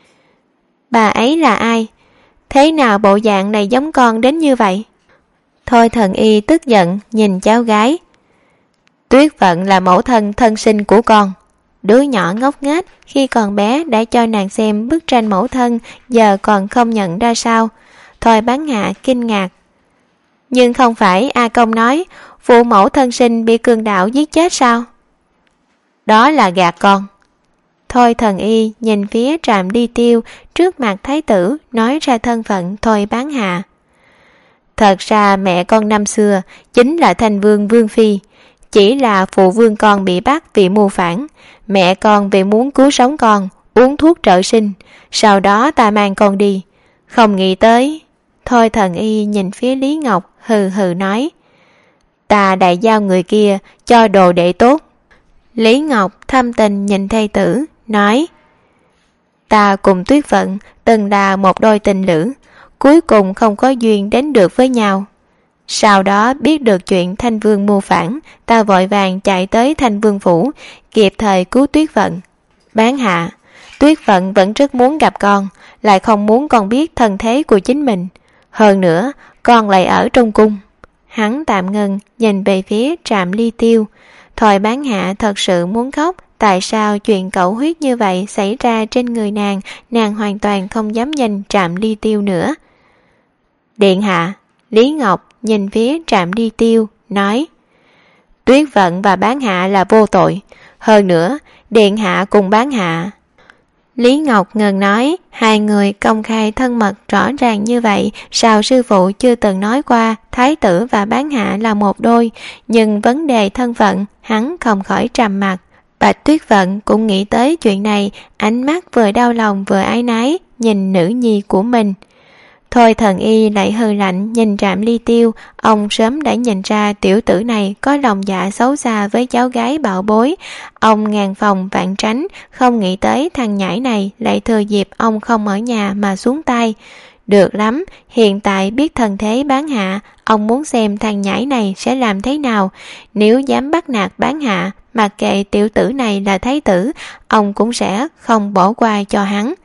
Bà ấy là ai? Thế nào bộ dạng này giống con đến như vậy? Thôi Thần Y tức giận nhìn cháu gái. Tuyết Vận là mẫu thân thân sinh của con. Đứa nhỏ ngốc nghếch khi còn bé đã cho nàng xem bức tranh mẫu thân, giờ còn không nhận ra sao? Thôi Bán Hạ kinh ngạc. Nhưng không phải A Công nói phụ mẫu thân sinh bị cường đạo giết chết sao? Đó là gạt con. Thôi Thần Y nhìn phía Trạm Đi Tiêu trước mặt thái tử, nói ra thân phận Thôi Bán Hạ. Thật ra mẹ con năm xưa chính là Thanh Vương Vương Phi, chỉ là phụ vương con bị bắt vì mưu phản. Mẹ con vì muốn cứu sống con, uống thuốc trợ sinh, sau đó ta mang con đi. Không nghĩ tới. Thôi Thần Y nhìn phía Lý Ngọc hừ hừ nói, ta đại giao người kia cho đồ đệ tốt. Lý Ngọc thâm tình nhìn thê tử, nói, ta cùng Tuyết Vận từng là một đôi tình lữ, cuối cùng không có duyên đến được với nhau. Sau đó biết được chuyện Thanh Vương mưu phản, ta vội vàng chạy tới Thanh Vương phủ, kịp thời cứu Tuyết Vận. Bán Hạ, Tuyết Vận vẫn rất muốn gặp con, lại không muốn con biết thân thế của chính mình. Hơn nữa, con lại ở trong cung. Hắn tạm ngừng, nhìn về phía Trạm Ly Tiêu. Thôi Bán Hạ thật sự muốn khóc. Tại sao chuyện cẩu huyết như vậy xảy ra trên người nàng hoàn toàn không dám nhìn Trạm Ly Tiêu nữa. Điện hạ, Lý Ngọc nhìn phía Trạm Ly Tiêu, nói, Tuyết Vận và Bán Hạ là vô tội. Hơn nữa, điện hạ cùng Bán Hạ. Lý Ngọc ngừng nói, hai người công khai thân mật rõ ràng như vậy, sao sư phụ chưa từng nói qua thái tử và Bán Hạ là một đôi, nhưng vấn đề thân phận hắn không khỏi trầm mặc. Bạch Tuyết Vận cũng nghĩ tới chuyện này, ánh mắt vừa đau lòng vừa áy náy nhìn nữ nhi của mình. Thôi Thần Y lại hừ lạnh nhìn Trạm Ly Tiêu, ông sớm đã nhìn ra tiểu tử này có lòng dạ xấu xa với cháu gái bảo bối. Ông ngàn phòng vạn tránh, không nghĩ tới thằng nhãi này lại thừa dịp ông không ở nhà mà xuống tay. Được lắm, hiện tại biết thân thế Bán Hạ, ông muốn xem thằng nhãi này sẽ làm thế nào. Nếu dám bắt nạt Bán Hạ, mặc kệ tiểu tử này là thái tử, ông cũng sẽ không bỏ qua cho hắn.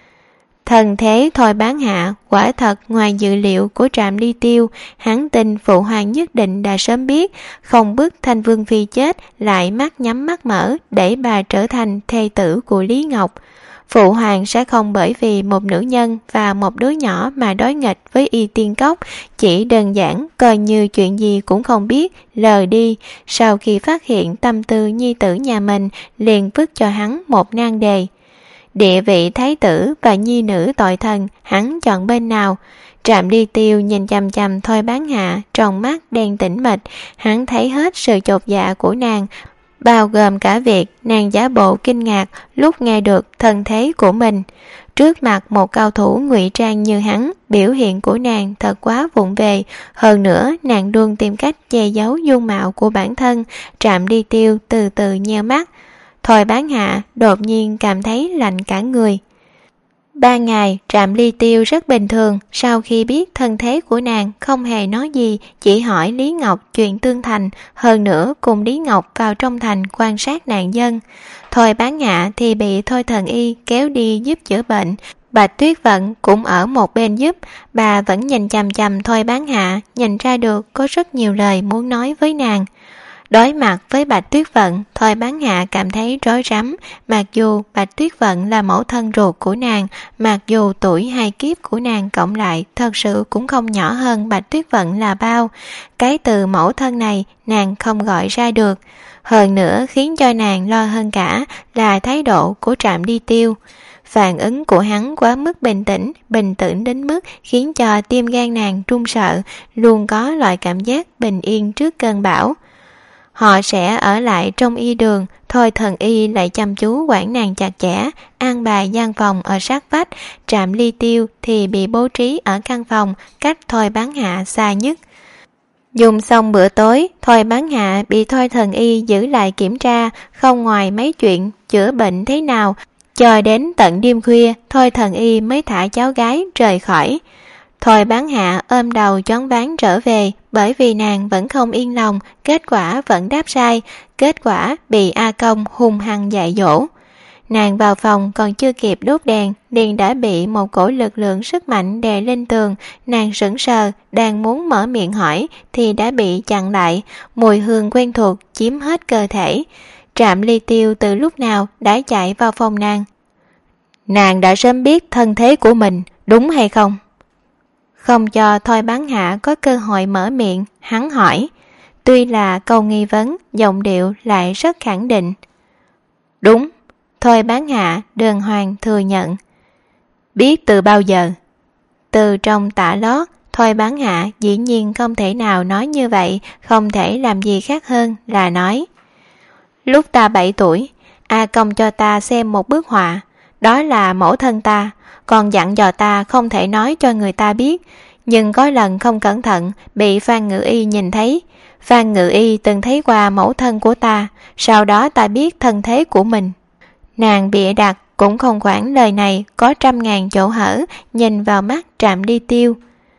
Thần thế Thôi Bán Hạ quả thật ngoài dự liệu của Trạm Ly Tiêu, hắn tin phụ hoàng nhất định đã sớm biết, không bức Thanh Vương Phi chết lại mắt nhắm mắt mở để bà trở thành thê tử của Lý Ngọc. Phụ hoàng sẽ không bởi vì một nữ nhân và một đứa nhỏ mà đối nghịch với Y Tiên Cốc, chỉ đơn giản coi như chuyện gì cũng không biết, lờ đi. Sau khi phát hiện tâm tư nhi tử nhà mình, liền vứt cho hắn một nan đề. Địa vị thái tử và nhi nữ tội thần, hắn chọn bên nào? Trạm Ly Tiêu nhìn chằm chằm Thôi Bán Hạ, trong mắt đen tĩnh mịch, hắn thấy hết sự chột dạ của nàng, bao gồm cả việc nàng giả bộ kinh ngạc lúc nghe được thân thế của mình. Trước mặt một cao thủ ngụy trang như hắn, biểu hiện của nàng thật quá vụng về, hơn nữa nàng luôn tìm cách che giấu dung mạo của bản thân. Trạm Ly Tiêu từ từ nheo mắt. Thôi Bán Hạ đột nhiên cảm thấy lạnh cả người. 3 ngày, Trạm Ly Tiêu rất bình thường, sau khi biết thân thế của nàng không hề nói gì, chỉ hỏi Lý Ngọc chuyện Tương Thành, hơn nữa cùng Lý Ngọc vào trong thành quan sát nạn dân. Thôi Bán Hạ thì bị Thôi Thần Y kéo đi giúp chữa bệnh, Bạch Tuyết Vận cũng ở một bên giúp, bà vẫn nhìn chằm chằm Thôi Bán Hạ, nhìn ra được có rất nhiều lời muốn nói với nàng. Đối mặt với Bạch Tuyết Vận, Thôi Bán Hạ cảm thấy rối rắm. Mặc dù Bạch Tuyết Vận là mẫu thân ruột của nàng, mặc dù tuổi hai kiếp của nàng cộng lại thật sự cũng không nhỏ hơn Bạch Tuyết Vận là bao. Cái từ mẫu thân này nàng không gọi ra được. Hơn nữa khiến cho nàng lo hơn cả là thái độ của Trạm Ly Tiêu. Phản ứng của hắn quá mức bình tĩnh đến mức khiến cho tim gan nàng run sợ, luôn có loại cảm giác bình yên trước cơn bão. Họ sẽ ở lại trong y đường, Thôi Thần Y lại chăm chú quản nàng chặt chẽ, an bài gian phòng ở sát vách, Trạm Ly Tiêu thì bị bố trí ở căn phòng cách Thôi Bán Hạ xa nhất. Dùng xong bữa tối, Thôi Bán Hạ bị Thôi Thần Y giữ lại kiểm tra, không ngoài mấy chuyện chữa bệnh thế nào, cho đến tận đêm khuya, Thôi Thần Y mới thả cháu gái rời khỏi. Thôi Bán Hạ ôm đầu choáng váng trở về, bởi vì nàng vẫn không yên lòng, kết quả vẫn đáp sai, kết quả bị A Công hung hăng dạy dỗ. Nàng vào phòng còn chưa kịp đốt đèn, liền đã bị một cổ lực lượng sức mạnh đè lên tường. Nàng sững sờ, đang muốn mở miệng hỏi thì đã bị chặn lại, mùi hương quen thuộc chiếm hết cơ thể. Trạm Ly Tiêu từ lúc nào đã chạy vào phòng nàng. Nàng đã sớm biết thân thế của mình, đúng hay không? Không cho Thôi Bán Hạ có cơ hội mở miệng, hắn hỏi. Tuy là câu nghi vấn, giọng điệu lại rất khẳng định. Đúng, Thôi Bán Hạ đàng hoàng thừa nhận. Biết từ bao giờ? Từ trong tã lót, Thôi Bán Hạ dĩ nhiên không thể nào nói như vậy, không thể làm gì khác hơn là nói. Lúc ta 7 tuổi, A Công cho ta xem một bức họa, đó là mẫu thân ta, còn dặn dò ta không thể nói cho người ta biết. Nhưng có lần không cẩn thận bị Phan Ngự Y nhìn thấy. Phan Ngự Y từng thấy qua mẫu thân của ta, sau đó ta biết thân thế của mình. Nàng bịa đặt cũng không quản lời này có 100.000 chỗ hở, nhìn vào mắt Trạm Ly Tiêu.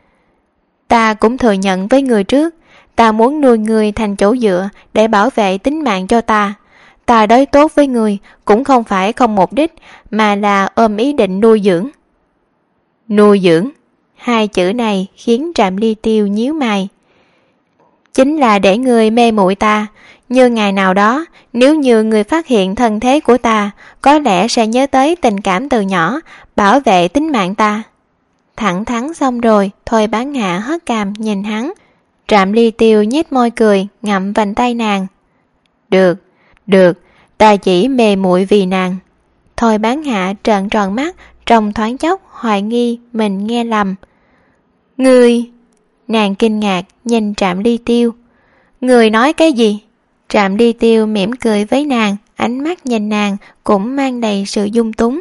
Ta cũng thừa nhận với người trước, ta muốn nuôi người thành chỗ dựa để bảo vệ tính mạng cho ta. Ta đối tốt với người cũng không phải không mục đích, mà là ôm ý định nuôi dưỡng. Nuôi dưỡng? Hai chữ này khiến Trạm Ly Tiêu nhíu mày. Chính là để người mê muội ta, như ngày nào đó, nếu như người phát hiện thân thế của ta, có lẽ sẽ nhớ tới tình cảm từ nhỏ, bảo vệ tính mạng ta. Thẳng thắn xong rồi, Thôi Bán Hạ hất cằm nhìn hắn. Trạm Ly Tiêu nhếch môi cười, ngậm vành tay nàng. Được, ta chỉ mê muội vì nàng. Thôi Bán Hạ trợn tròn mắt, trong thoáng chốc hoài nghi mình nghe lầm. Ngươi... Nàng kinh ngạc nhìn Trạm Ly Tiêu. Ngươi nói cái gì? Trạm Ly Tiêu mỉm cười với nàng, ánh mắt nhìn nàng cũng mang đầy sự dung túng.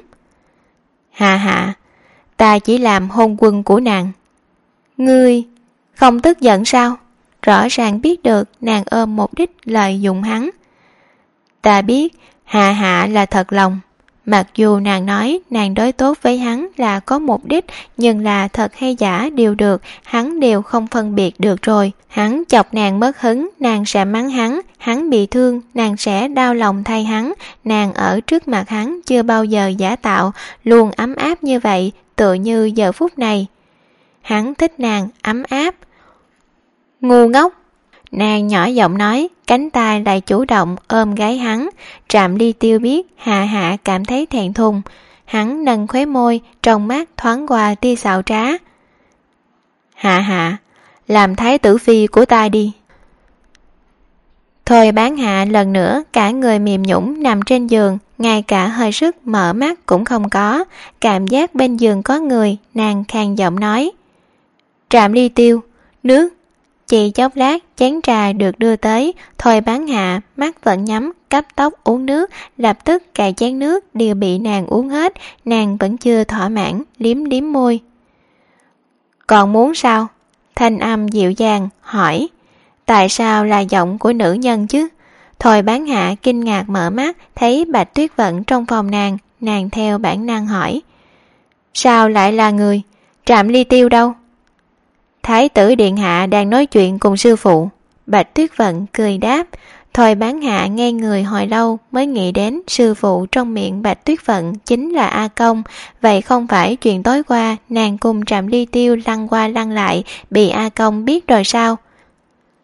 Hạ, ta chỉ làm hôn quân của nàng. Ngươi không tức giận sao? Rõ ràng biết được nàng ôm mục đích lợi dụng hắn. Ta biết Hạ là thật lòng. Mặc dù nàng nói nàng đối tốt với hắn là có mục đích, nhưng là thật hay giả đều được, hắn đều không phân biệt được rồi. Hắn chọc nàng mất hứng, nàng sẽ mắng hắn, hắn bị thương, nàng sẽ đau lòng thay hắn. Nàng ở trước mặt hắn chưa bao giờ giả tạo, luôn ấm áp như vậy, tựa như giờ phút này. Hắn thích nàng ấm áp. Ngu ngốc! Nàng nhỏ giọng nói, cánh tay lại chủ động ôm gáy hắn. Trạm Ly Tiêu biết Hạ cảm thấy thẹn thùng. Hắn nâng khóe môi, trong mắt thoáng qua tia xạo trá. Hạ, làm thái tử phi của ta đi. Thôi Bán Hạ lần nữa cả người mềm nhũn nằm trên giường, ngay cả hơi sức mở mắt cũng không có. Cảm giác bên giường có người, nàng khàn giọng nói. Trạm Ly Tiêu, nước. Chỉ chốc lát chén trà được đưa tới, Thôi Bán Hạ mắt vẫn nhắm, cấp tốc uống nước, lập tức cả chén nước đều bị nàng uống hết. Nàng vẫn chưa thỏa mãn, liếm môi. Còn muốn sao? Thanh âm dịu dàng hỏi. Tại sao là giọng của nữ nhân chứ? Thôi Bán Hạ kinh ngạc mở mắt, thấy Bạch Tuyết Vận trong phòng nàng theo bản năng hỏi. Sao lại là người? Trạm Ly Tiêu đâu? Thái tử điện hạ đang nói chuyện cùng sư phụ. Bạch Tuyết Vận cười đáp. Thôi Bán Hạ nghe người hồi lâu mới nghĩ đến sư phụ trong miệng Bạch Tuyết Vận chính là A Công. Vậy không phải chuyện tối qua nàng cùng Trạm Ly Tiêu lăn qua lăn lại bị A Công biết rồi sao?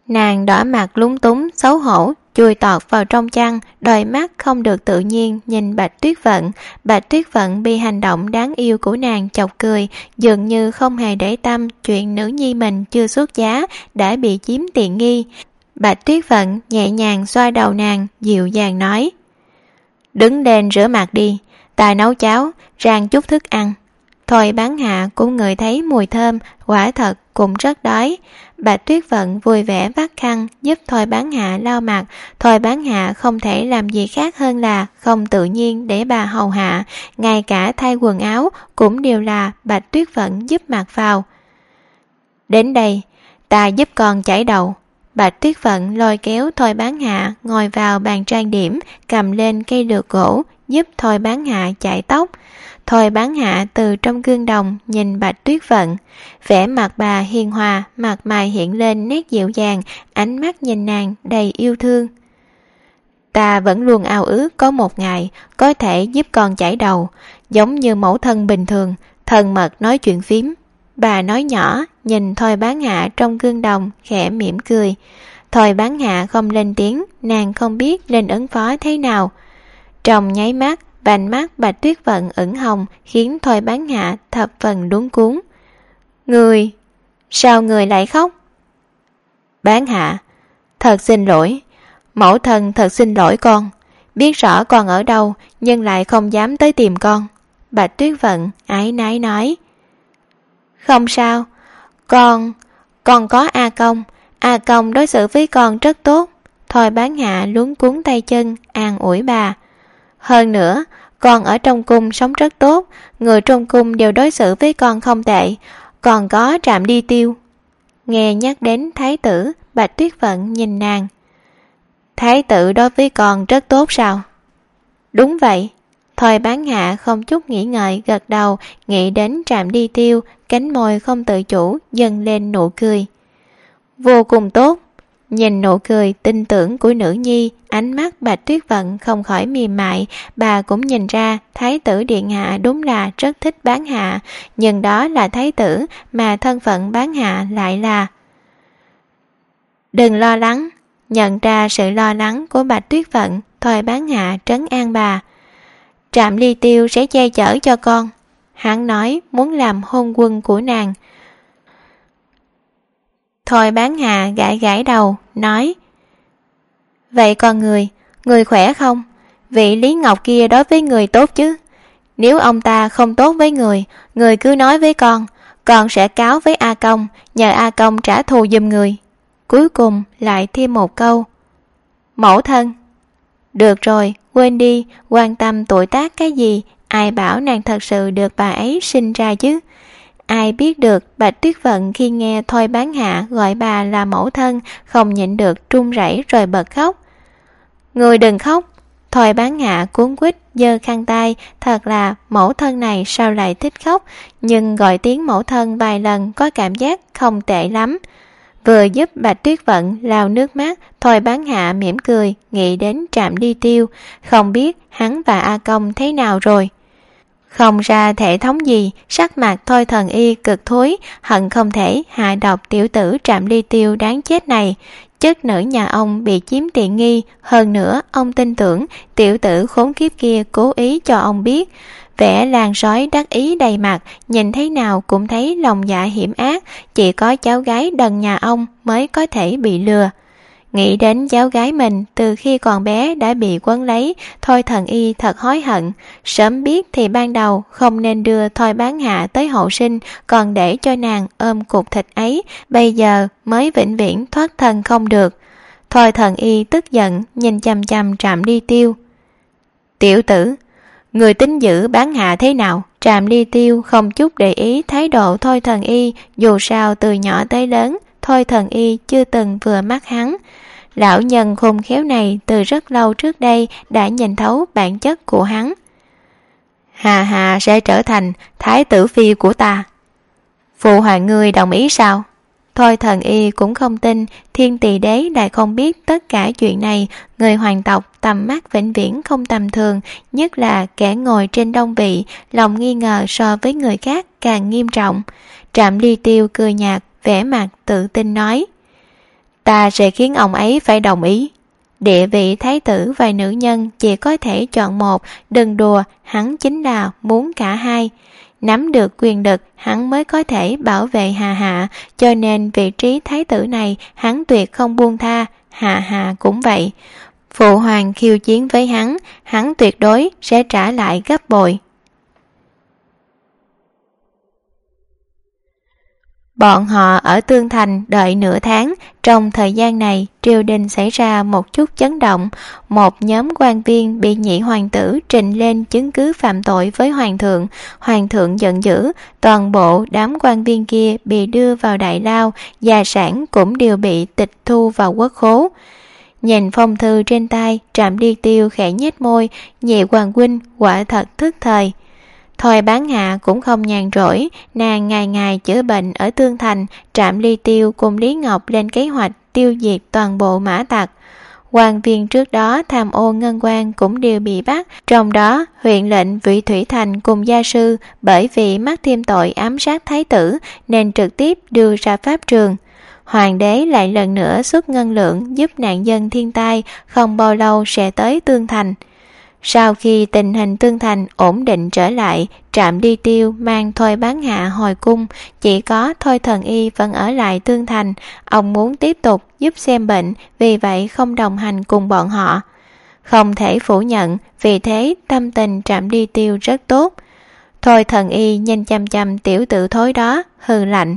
Nàng đỏ mặt lúng túng xấu hổ, chui tọt vào trong chăn, đôi mắt không được tự nhiên nhìn Bạch Tuyết Vận. Bạch Tuyết Vận bị hành động đáng yêu của nàng chọc cười, dường như không hề để tâm chuyện nữ nhi mình chưa xuất giá đã bị chiếm tiện nghi. Bạch Tuyết Vận nhẹ nhàng xoa đầu nàng, dịu dàng nói: đứng lên rửa mặt đi, ta nấu cháo, rang chút thức ăn. Thôi Bán Hạ cũng ngửi thấy mùi thơm, quả thật cũng rất đói. Bạch Tuyết Vận vui vẻ vắt khăn giúp Thôi Bán Hạ lau mặt. Thôi Bán Hạ không thể làm gì khác hơn là không tự nhiên để bà hầu hạ, ngay cả thay quần áo cũng đều là Bạch Tuyết Vận giúp mặc vào. Đến đây, ta giúp con chải đầu. Bạch Tuyết Vận lôi kéo Thôi Bán Hạ ngồi vào bàn trang điểm, cầm lên cây lược gỗ giúp Thôi Bán Hạ chải tóc. Thôi Bán Hạ từ trong gương đồng nhìn Bạch Tuyết Vận, vẻ mặt bà hiền hòa, mặt mày hiện lên nét dịu dàng, ánh mắt nhìn nàng đầy yêu thương. Ta vẫn luôn ao ước có một ngày có thể giúp con chải đầu, giống như mẫu thân bình thường, thân mật nói chuyện phím. Bà nói nhỏ, nhìn Thôi Bán Hạ trong gương đồng, khẽ mỉm cười. Thôi Bán Hạ không lên tiếng, nàng không biết nên ứng phó thế nào. Trong nháy mắt, vành mắt Bạch Tuyết Vận ửng hồng khiến Thôi Bán Hạ thập phần luống cuống. Người, sao người lại khóc? Bán Hạ, thật xin lỗi, mẫu thân thật xin lỗi con. Biết rõ con ở đâu nhưng lại không dám tới tìm con. Bạch Tuyết Vận áy náy nói. Không sao, con có A Công đối xử với con rất tốt. Thôi Bán Hạ luống cuống tay chân an ủi bà. Hơn nữa, con ở trong cung sống rất tốt, người trong cung đều đối xử với con không tệ, còn có Trạm Đi Tiêu. Nghe nhắc đến thái tử, Bạch Tuyết Vận nhìn nàng. Thái tử đối với con rất tốt sao? Đúng vậy. Thôi Bán Hạ không chút nghĩ ngợi gật đầu, nghĩ đến Trạm Đi Tiêu, cánh môi không tự chủ dâng lên nụ cười. Vô cùng tốt. Nhìn nụ cười tin tưởng của nữ nhi, ánh mắt Bạch Tuyết Vận không khỏi mềm mại. Bà cũng nhìn ra thái tử điện hạ đúng là rất thích Bán Hạ, nhưng đó là thái tử mà thân phận Bán Hạ lại là. Đừng lo lắng. Nhận ra sự lo lắng của Bạch Tuyết Vận, Thôi Bán Hạ trấn an bà. Trạm Ly Tiêu sẽ che chở cho con. Hắn nói muốn làm hôn quân của nàng. Thôi Bán Hạ gãi gãi đầu, nói. Vậy con người khỏe không? Vị Lý Ngọc kia đối với người tốt chứ? Nếu ông ta không tốt với người cứ nói với con sẽ cáo với A Công, nhờ A Công trả thù giùm người. Cuối cùng lại thêm một câu. Mẫu thân. Được rồi, quên đi, quan tâm tuổi tác cái gì, ai bảo nàng thật sự được bà ấy sinh ra chứ? Ai biết được Bạch Tuyết Vận khi nghe Thôi Bán Hạ gọi bà là mẫu thân, không nhịn được run rẩy rồi bật khóc. Người đừng khóc. Thôi Bán Hạ cuống quýt giơ khăn tay, thật là mẫu thân này sao lại thích khóc, nhưng gọi tiếng mẫu thân vài lần có cảm giác không tệ lắm. Vừa giúp Bạch Tuyết Vận lau nước mắt, Thôi Bán Hạ mỉm cười, nghĩ đến Trạm Đi Tiêu, không biết hắn và A Công thế nào rồi. Không ra thể thống gì, sắc mặt Thôi Thần Y cực thối, hận không thể hạ độc tiểu tử Trạm Ly Tiêu đáng chết này. Chất nữ nhà ông bị chiếm tiện nghi, hơn nữa ông tin tưởng tiểu tử khốn kiếp kia cố ý cho ông biết. Vẻ làn sói đắc ý đầy mặt, nhìn thấy nào cũng thấy lòng dạ hiểm ác, chỉ có cháu gái đần nhà ông mới có thể bị lừa. Nghĩ đến cháu gái mình từ khi còn bé đã bị quấn lấy, Thôi Thần Y thật hối hận. Sớm biết thì ban đầu không nên đưa Thôi Bán Hạ tới hậu sinh, còn để cho nàng ôm cục thịt ấy, bây giờ mới vĩnh viễn thoát thân không được. Thôi Thần Y tức giận nhìn chằm chằm Trạm Đi Tiêu. Tiểu tử, người tính giữ Bán Hạ thế nào? Trạm Ly Tiêu không chút để ý thái độ Thôi Thần Y, dù sao từ nhỏ tới lớn Thôi Thần Y chưa từng vừa mắt hắn. Lão nhân khôn khéo này từ rất lâu trước đây đã nhìn thấu bản chất của hắn. Hà Hà sẽ trở thành thái tử phi của ta. Phụ hoàng ngươi đồng ý sao? Thôi Thần Y cũng không tin Thiên Tỳ Đế lại không biết tất cả chuyện này. Người hoàng tộc tầm mắt vĩnh viễn không tầm thường, nhất là kẻ ngồi trên đông vị, lòng nghi ngờ so với người khác càng nghiêm trọng. Trạm Ly Tiêu cười nhạt, vẻ mặt tự tin nói. Ta sẽ khiến ông ấy phải đồng ý. Địa vị thái tử và nữ nhân chỉ có thể chọn một, đừng đùa, hắn chính là muốn cả hai. Nắm được quyền lực, hắn mới có thể bảo vệ Hà Hạ, cho nên vị trí thái tử này hắn tuyệt không buông tha, Hà Hạ cũng vậy. Phụ hoàng khiêu chiến với hắn tuyệt đối sẽ trả lại gấp bội. Bọn họ ở Tương Thành đợi nửa tháng. Trong thời gian này, triều đình xảy ra một chút chấn động. Một nhóm quan viên bị nhị hoàng tử trình lên chứng cứ phạm tội với hoàng thượng. Hoàng thượng giận dữ, toàn bộ đám quan viên kia bị đưa vào đại lao, gia sản cũng đều bị tịch thu vào quốc khố. Nhìn phong thư trên tay, Trạm Ly Tiêu khẽ nhếch môi, nhị hoàng huynh quả thật thức thời. Thôi Bán Hạ cũng không nhàn rỗi, nàng ngày ngày chữa bệnh ở Tương Thành. Trạm Ly Tiêu cùng Lý Ngọc lên kế hoạch tiêu diệt toàn bộ mã tặc. Quan viên trước đó tham ô ngân quan cũng đều bị bắt, trong đó huyện lệnh Vị Thủy Thành cùng gia sư bởi vì mắc thêm tội ám sát thái tử nên trực tiếp đưa ra pháp trường. Hoàng đế lại lần nữa xuất ngân lượng giúp nạn dân thiên tai, không bao lâu sẽ tới Tương Thành. Sau khi tình hình Tương Thành ổn định trở lại, Trạm Ly Tiêu mang Thôi Bán Hạ hồi cung, chỉ có Thôi Thần Y vẫn ở lại Tương Thành. Ông muốn tiếp tục giúp xem bệnh, vì vậy không đồng hành cùng bọn họ. Không thể phủ nhận, vì thế tâm tình Trạm Ly Tiêu rất tốt. Thôi Thần Y nhìn chăm chăm tiểu tử thối đó, hừ lạnh.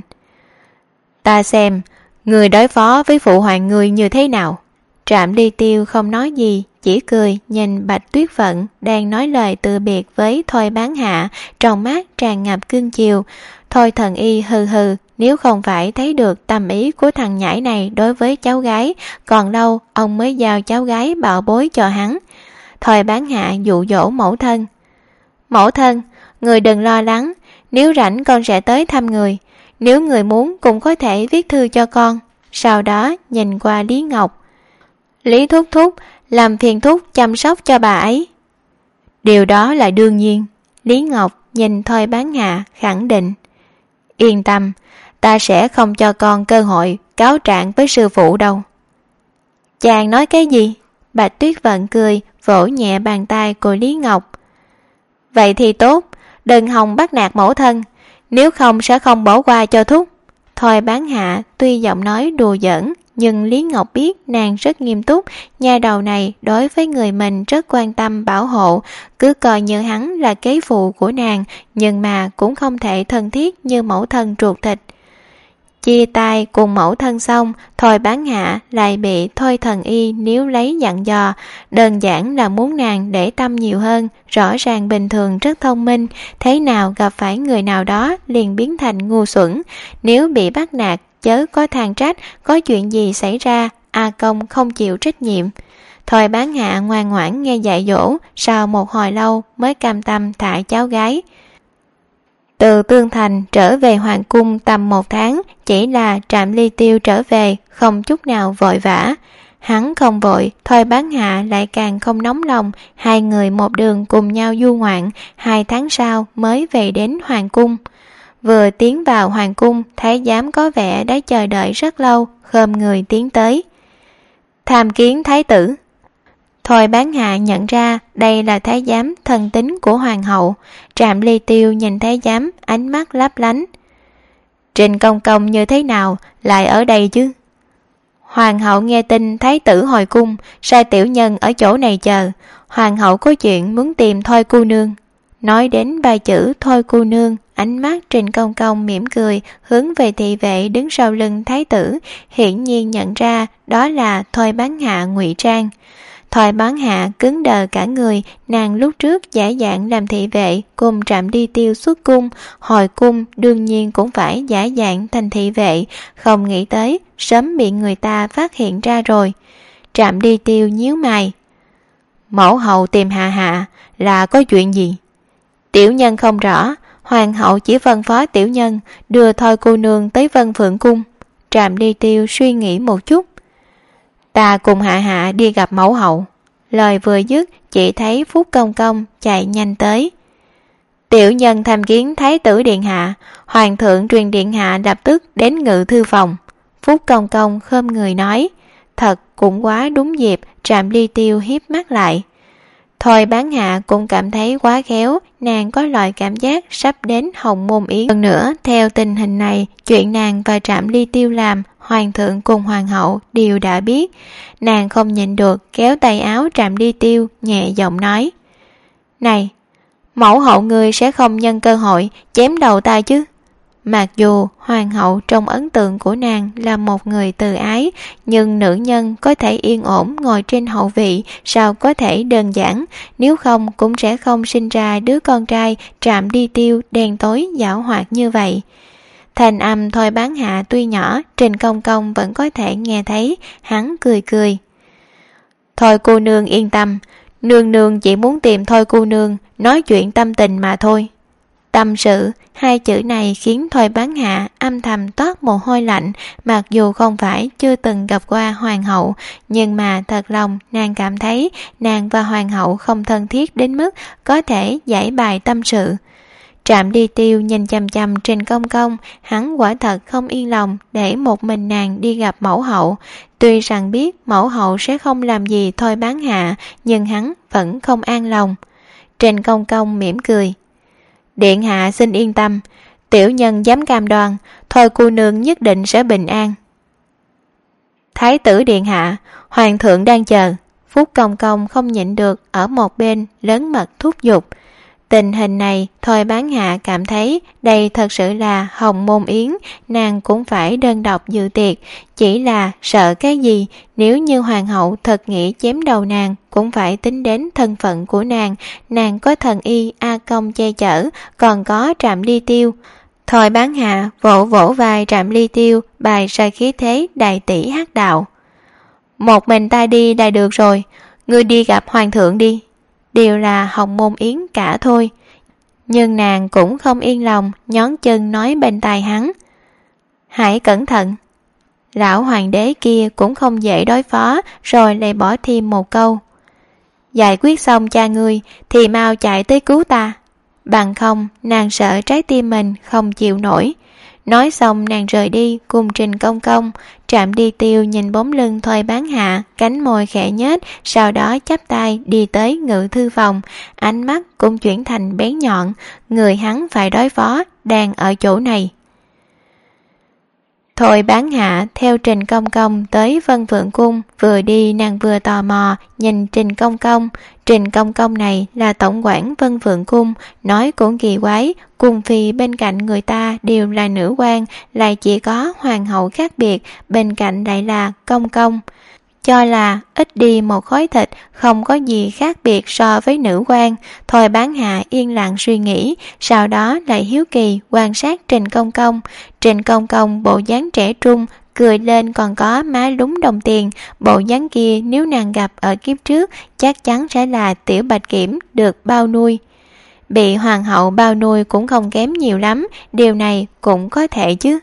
Ta xem, người đối phó với phụ hoàng người như thế nào? Trạm Ly Tiêu không nói gì, chỉ cười nhìn Bạch Tuyết Vận đang nói lời từ biệt với Thôi Bán Hạ, trong mắt tràn ngập cương chiều. Thôi Thần Y hừ hừ, nếu không phải thấy được tâm ý của thằng nhãi này đối với cháu gái, còn lâu ông mới giao cháu gái bảo bối cho hắn. Thôi Bán Hạ dụ dỗ mẫu thân. Mẫu thân, người đừng lo lắng, nếu rảnh con sẽ tới thăm người. Nếu người muốn cũng có thể viết thư cho con. Sau đó nhìn qua Lý Ngọc. Lý thúc thúc, làm phiền thúc chăm sóc cho bà ấy. Điều đó là đương nhiên. Lý Ngọc nhìn Thôi Bán Hạ khẳng định. Yên tâm, ta sẽ không cho con cơ hội cáo trạng với sư phụ đâu. Chàng nói cái gì? Bạch Tuyết Vận cười, vỗ nhẹ bàn tay của Lý Ngọc. Vậy thì tốt, đừng hòng bắt nạt mẫu thân, nếu không sẽ không bỏ qua cho thúc. Thôi Bán Hạ tuy giọng nói đùa giỡn, nhưng Lý Ngọc biết nàng rất nghiêm túc, nha đầu này đối với người mình rất quan tâm bảo hộ, cứ coi như hắn là kế phụ của nàng, nhưng mà cũng không thể thân thiết như mẫu thân ruột thịt. Chia tay cùng mẫu thân xong, Thôi Bán Hạ lại bị Thôi Thần Y níu lấy dặn dò, đơn giản là muốn nàng để tâm nhiều hơn, rõ ràng bình thường rất thông minh, thế nào gặp phải người nào đó liền biến thành ngu xuẩn, nếu bị bắt nạt chớ có than trách, có chuyện gì xảy ra A Công không chịu trách nhiệm. Thôi Bán Hạ ngoan ngoãn nghe dạy dỗ, sau một hồi lâu mới cam tâm thả cháu gái. Từ Tương Thành trở về hoàng cung tầm 1 tháng, chỉ là Trạm Ly Tiêu trở về không chút nào vội vã. Hắn không vội, Thôi Bán Hạ lại càng không nóng lòng, hai người một đường cùng nhau du ngoạn, 2 tháng sau mới về đến hoàng cung. Vừa tiến vào hoàng cung, thái giám có vẻ đã chờ đợi rất lâu, khom người tiến tới. Tham kiến thái tử. Thôi Bán Hạ nhận ra đây là thái giám thân tín của hoàng hậu. Trạm Ly Tiêu nhìn thái giám, ánh mắt lấp lánh. Trình công công như thế nào lại ở đây chứ? Hoàng hậu nghe tin thái tử hồi cung, sai tiểu nhân ở chỗ này chờ. Hoàng hậu có chuyện muốn tìm Thôi cô nương. Nói đến 3 chữ Thôi cô nương, ánh mắt Trình công công mỉm cười, hướng về thị vệ đứng sau lưng thái tử, hiển nhiên nhận ra đó là Thôi Bán Hạ ngụy trang. Thôi Bán Hạ cứng đờ cả người, nàng lúc trước giả dạng làm thị vệ cùng Trạm Ly Tiêu xuất cung, hồi cung đương nhiên cũng phải giả dạng thành thị vệ, không nghĩ tới sớm bị người ta phát hiện ra rồi. Trạm Ly Tiêu nhíu mày. Mẫu hậu tìm Hạ Hạ là có chuyện gì? Tiểu nhân không rõ, hoàng hậu chỉ phân phó tiểu nhân đưa Thôi cô nương tới Vân Phượng cung. Trạm Ly Tiêu suy nghĩ một chút. Ta cùng Hạ Hạ đi gặp mẫu hậu. Lời vừa dứt, chỉ thấy Phúc Công Công chạy nhanh tới. Tiểu nhân tham kiến thái tử điện hạ, hoàng thượng truyền điện hạ lập tức đến ngự thư phòng. Phúc Công Công khom người nói, thật cũng quá đúng dịp. Trạm Ly Tiêu hiếp mắt lại. Thôi Bán Hạ cũng cảm thấy quá khéo, nàng có loại cảm giác sắp đến Hồng Môn Yến. Hơn nữa, theo tình hình này, chuyện nàng và Trạm Ly Tiêu làm, hoàng thượng cùng hoàng hậu đều đã biết. Nàng không nhịn được kéo tay áo Trạm Ly Tiêu, nhẹ giọng nói, này, mẫu hậu người sẽ không nhân cơ hội chém đầu ta chứ? Mặc dù hoàng hậu trong ấn tượng của nàng là một người từ ái, nhưng nữ nhân có thể yên ổn ngồi trên hậu vị sao có thể đơn giản, nếu không cũng sẽ không sinh ra đứa con trai Trạm Ly Tiêu đen tối giảo hoạt như vậy. Thành âm Thôi Bán Hạ tuy nhỏ, Trình Công Công vẫn có thể nghe thấy, hắn cười cười. Thôi cô nương yên tâm, nương nương chỉ muốn tìm Thôi cô nương nói chuyện tâm tình mà thôi. Tâm sự, hai chữ này khiến Thôi Bán Hạ âm thầm toát mồ hôi lạnh, mặc dù không phải chưa từng gặp qua hoàng hậu, nhưng mà thật lòng nàng cảm thấy nàng và hoàng hậu không thân thiết đến mức có thể giải bài tâm sự. Trạm Ly Tiêu nhìn chằm chằm Trình Công Công, hắn quả thật không yên lòng để một mình nàng đi gặp mẫu hậu. Tuy rằng biết mẫu hậu sẽ không làm gì Thôi Bán Hạ, nhưng hắn vẫn không an lòng. Trình Công Công mỉm cười. Điện hạ xin yên tâm, tiểu nhân dám cam đoan, Thôi cô nương nhất định sẽ bình an. Thái tử điện hạ, hoàng thượng đang chờ. Phúc Công Công không nhịn được ở một bên lớn mật thúc giục. Tình hình này Thôi Bán Hạ cảm thấy đây thật sự là Hồng Môn Yến, nàng cũng phải đơn độc dự tiệc, chỉ là sợ cái gì, nếu như hoàng hậu thật nghĩ chém đầu nàng cũng phải tính đến thân phận của nàng có thần y A Công che chở, còn có Trạm Ly Tiêu. Thôi Bán Hạ vỗ vỗ vai Trạm Ly Tiêu, bài ra khí thế đại tỷ hắc đạo. Một mình ta đi là được rồi, ngươi đi gặp hoàng thượng đi. Đều là Hồng Môn Yến cả thôi. Nhưng nàng cũng không yên lòng, nhón chân nói bên tai hắn, hãy cẩn thận. Lão hoàng đế kia cũng không dễ đối phó, rồi lại bỏ thêm một câu, giải quyết xong cha ngươi thì mau chạy tới cứu ta, bằng không nàng sợ trái tim mình không chịu nổi. Nói xong nàng rời đi cùng Trình Công Công. Trạm Ly Tiêu nhìn bóng lưng Thôi Bán Hạ, cánh môi khẽ nhếch, sau đó chắp tay đi tới ngự thư phòng, ánh mắt cũng chuyển thành bén nhọn, người hắn phải đối phó đang ở chỗ này. Thôi Bán Hạ theo Trình Công Công tới Vân Phượng Cung, vừa đi nàng vừa tò mò nhìn Trình Công Công. Trình Công Công này là tổng quản Vân Phượng Cung, nói cũng kỳ quái, cung phi bên cạnh người ta đều là nữ quan, lại chỉ có hoàng hậu khác biệt, bên cạnh lại là công công. Cho là ít đi một khối thịt, không có gì khác biệt so với nữ quan. Thôi Bán Hạ yên lặng suy nghĩ, sau đó lại hiếu kỳ quan sát Trình Công Công. Trình Công Công bộ dáng trẻ trung, cười lên còn có má lúng đồng tiền, bộ dáng kia nếu nàng gặp ở kiếp trước chắc chắn sẽ là tiểu bạch kiểm được bao nuôi. Bị hoàng hậu bao nuôi cũng không kém nhiều lắm, điều này cũng có thể chứ.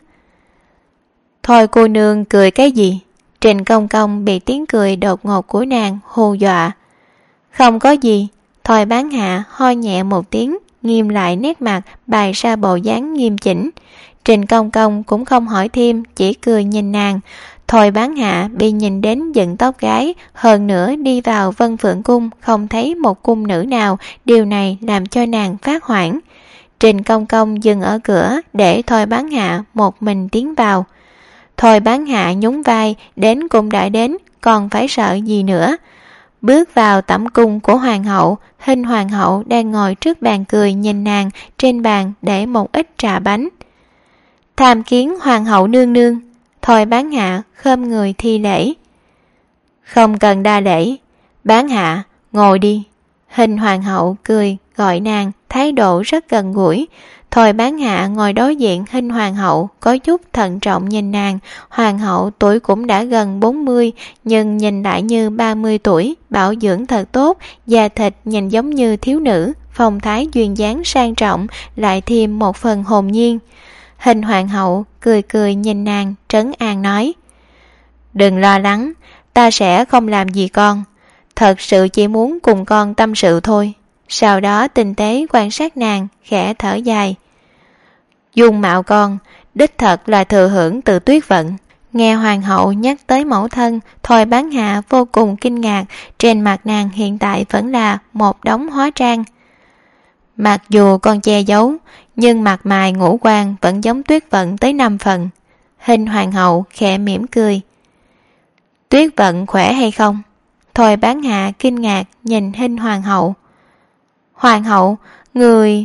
Thôi cô nương cười cái gì? Trình Công Công bị tiếng cười đột ngột của nàng hù dọa. Không có gì. Thôi Bán Hạ ho nhẹ một tiếng, nghiêm lại nét mặt, bày ra bộ dáng nghiêm chỉnh. Trình Công Công cũng không hỏi thêm, chỉ cười nhìn nàng. Thôi Bán Hạ bị nhìn đến dựng tóc gái, hơn nữa đi vào Vân Phượng Cung không thấy một cung nữ nào, điều này làm cho nàng phát hoảng. Trình Công Công dừng ở cửa để Thôi Bán Hạ một mình tiến vào. Thôi Bán Hạ nhún vai, đến cũng đã đến, còn phải sợ gì nữa. Bước vào tẩm cung của hoàng hậu, hình hoàng hậu đang ngồi trước bàn cười nhìn nàng, trên bàn để một ít trà bánh. Tham kiến hoàng hậu nương nương. Thôi Bán Hạ khom người thi lễ. Không cần đa lễ, Bán Hạ ngồi đi. Hình hoàng hậu cười gọi nàng, thái độ rất gần gũi. Thôi Bán Hạ ngồi đối diện hình hoàng hậu, có chút thận trọng nhìn nàng. Hoàng hậu tuổi cũng đã gần 40, nhưng nhìn lại như 30 tuổi, bảo dưỡng thật tốt, da thịt nhìn giống như thiếu nữ, phong thái duyên dáng sang trọng, lại thêm một phần hồn nhiên. Hình hoàng hậu cười cười nhìn nàng, trấn an nói, đừng lo lắng, ta sẽ không làm gì con, thật sự chỉ muốn cùng con tâm sự thôi. Sau đó tinh tế quan sát nàng, khẽ thở dài. Dung mạo con đích thật là thừa hưởng từ Tuyết Vận, Nghe hoàng hậu nhắc tới mẫu thân, Thôi Bán Hạ vô cùng kinh ngạc, trên mặt nàng hiện tại vẫn là một đống hóa trang. Mặc dù còn che giấu, nhưng mặt mày ngũ quan vẫn giống Tuyết Vận tới 5 phần. Hình hoàng hậu khẽ mỉm cười. Tuyết Vận khỏe hay không? Thôi Bán Hạ kinh ngạc nhìn Hình hoàng hậu. Hoàng hậu, người...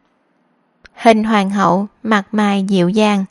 Hình hoàng hậu mặt mày dịu dàng.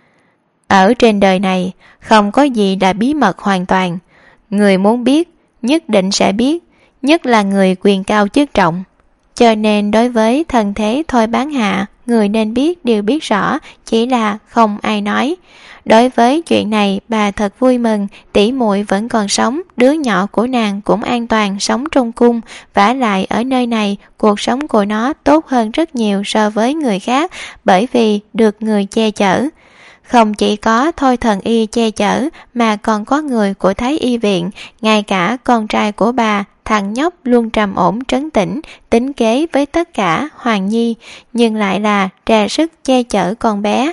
Ở trên đời này không có gì là bí mật hoàn toàn. Người muốn biết nhất định sẽ biết, nhất là người quyền cao chức trọng. Cho nên đối với thân thế Thôi Bán Hạ, người nên biết đều biết rõ, chỉ là không ai nói. Đối với chuyện này bà thật vui mừng, tỷ muội vẫn còn sống, đứa nhỏ của nàng cũng an toàn sống trong cung, vả lại ở nơi này cuộc sống của nó tốt hơn rất nhiều so với người khác, bởi vì được người che chở. Không chỉ có Thôi Thần Y che chở mà còn có người của Thái Y viện, ngay cả con trai của bà, thằng nhóc luôn trầm ổn trấn tĩnh, tính kế với tất cả Hoàng Nhi, nhưng lại là ra sức che chở con bé.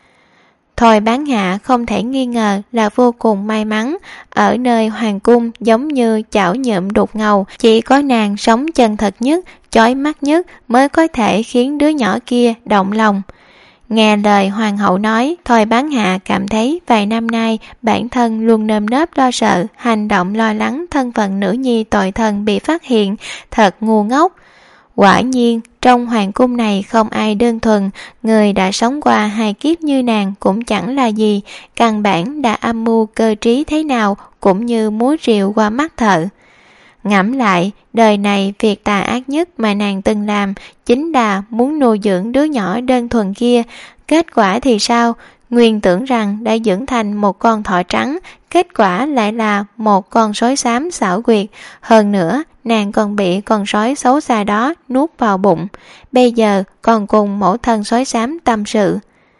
Thôi Bán Hạ không thể nghi ngờ là vô cùng may mắn, ở nơi hoàng cung giống như chảo nhuộm đục ngầu, chỉ có nàng sống chân thật nhất, chói mắt nhất mới có thể khiến đứa nhỏ kia động lòng. Nghe lời hoàng hậu nói, Thôi Bán Hạ cảm thấy vài năm nay bản thân luôn nơm nớp lo sợ, hành động lo lắng thân phận nữ nhi tội thần bị phát hiện, thật ngu ngốc. Quả nhiên, trong hoàng cung này không ai đơn thuần, người đã sống qua 2 kiếp như nàng cũng chẳng là gì, căn bản đã âm mưu cơ trí thế nào cũng như múa rìu qua mắt thợ. Ngẫm lại, đời này việc tà ác nhất mà nàng từng làm chính là muốn nuôi dưỡng đứa nhỏ đơn thuần kia. Kết quả thì sao? Nguyên tưởng rằng đã dưỡng thành một con thỏ trắng, kết quả lại là một con sói xám xảo quyệt. Hơn nữa, nàng còn bị con sói xấu xa đó nuốt vào bụng. Bây giờ còn cùng mẫu thân sói xám tâm sự.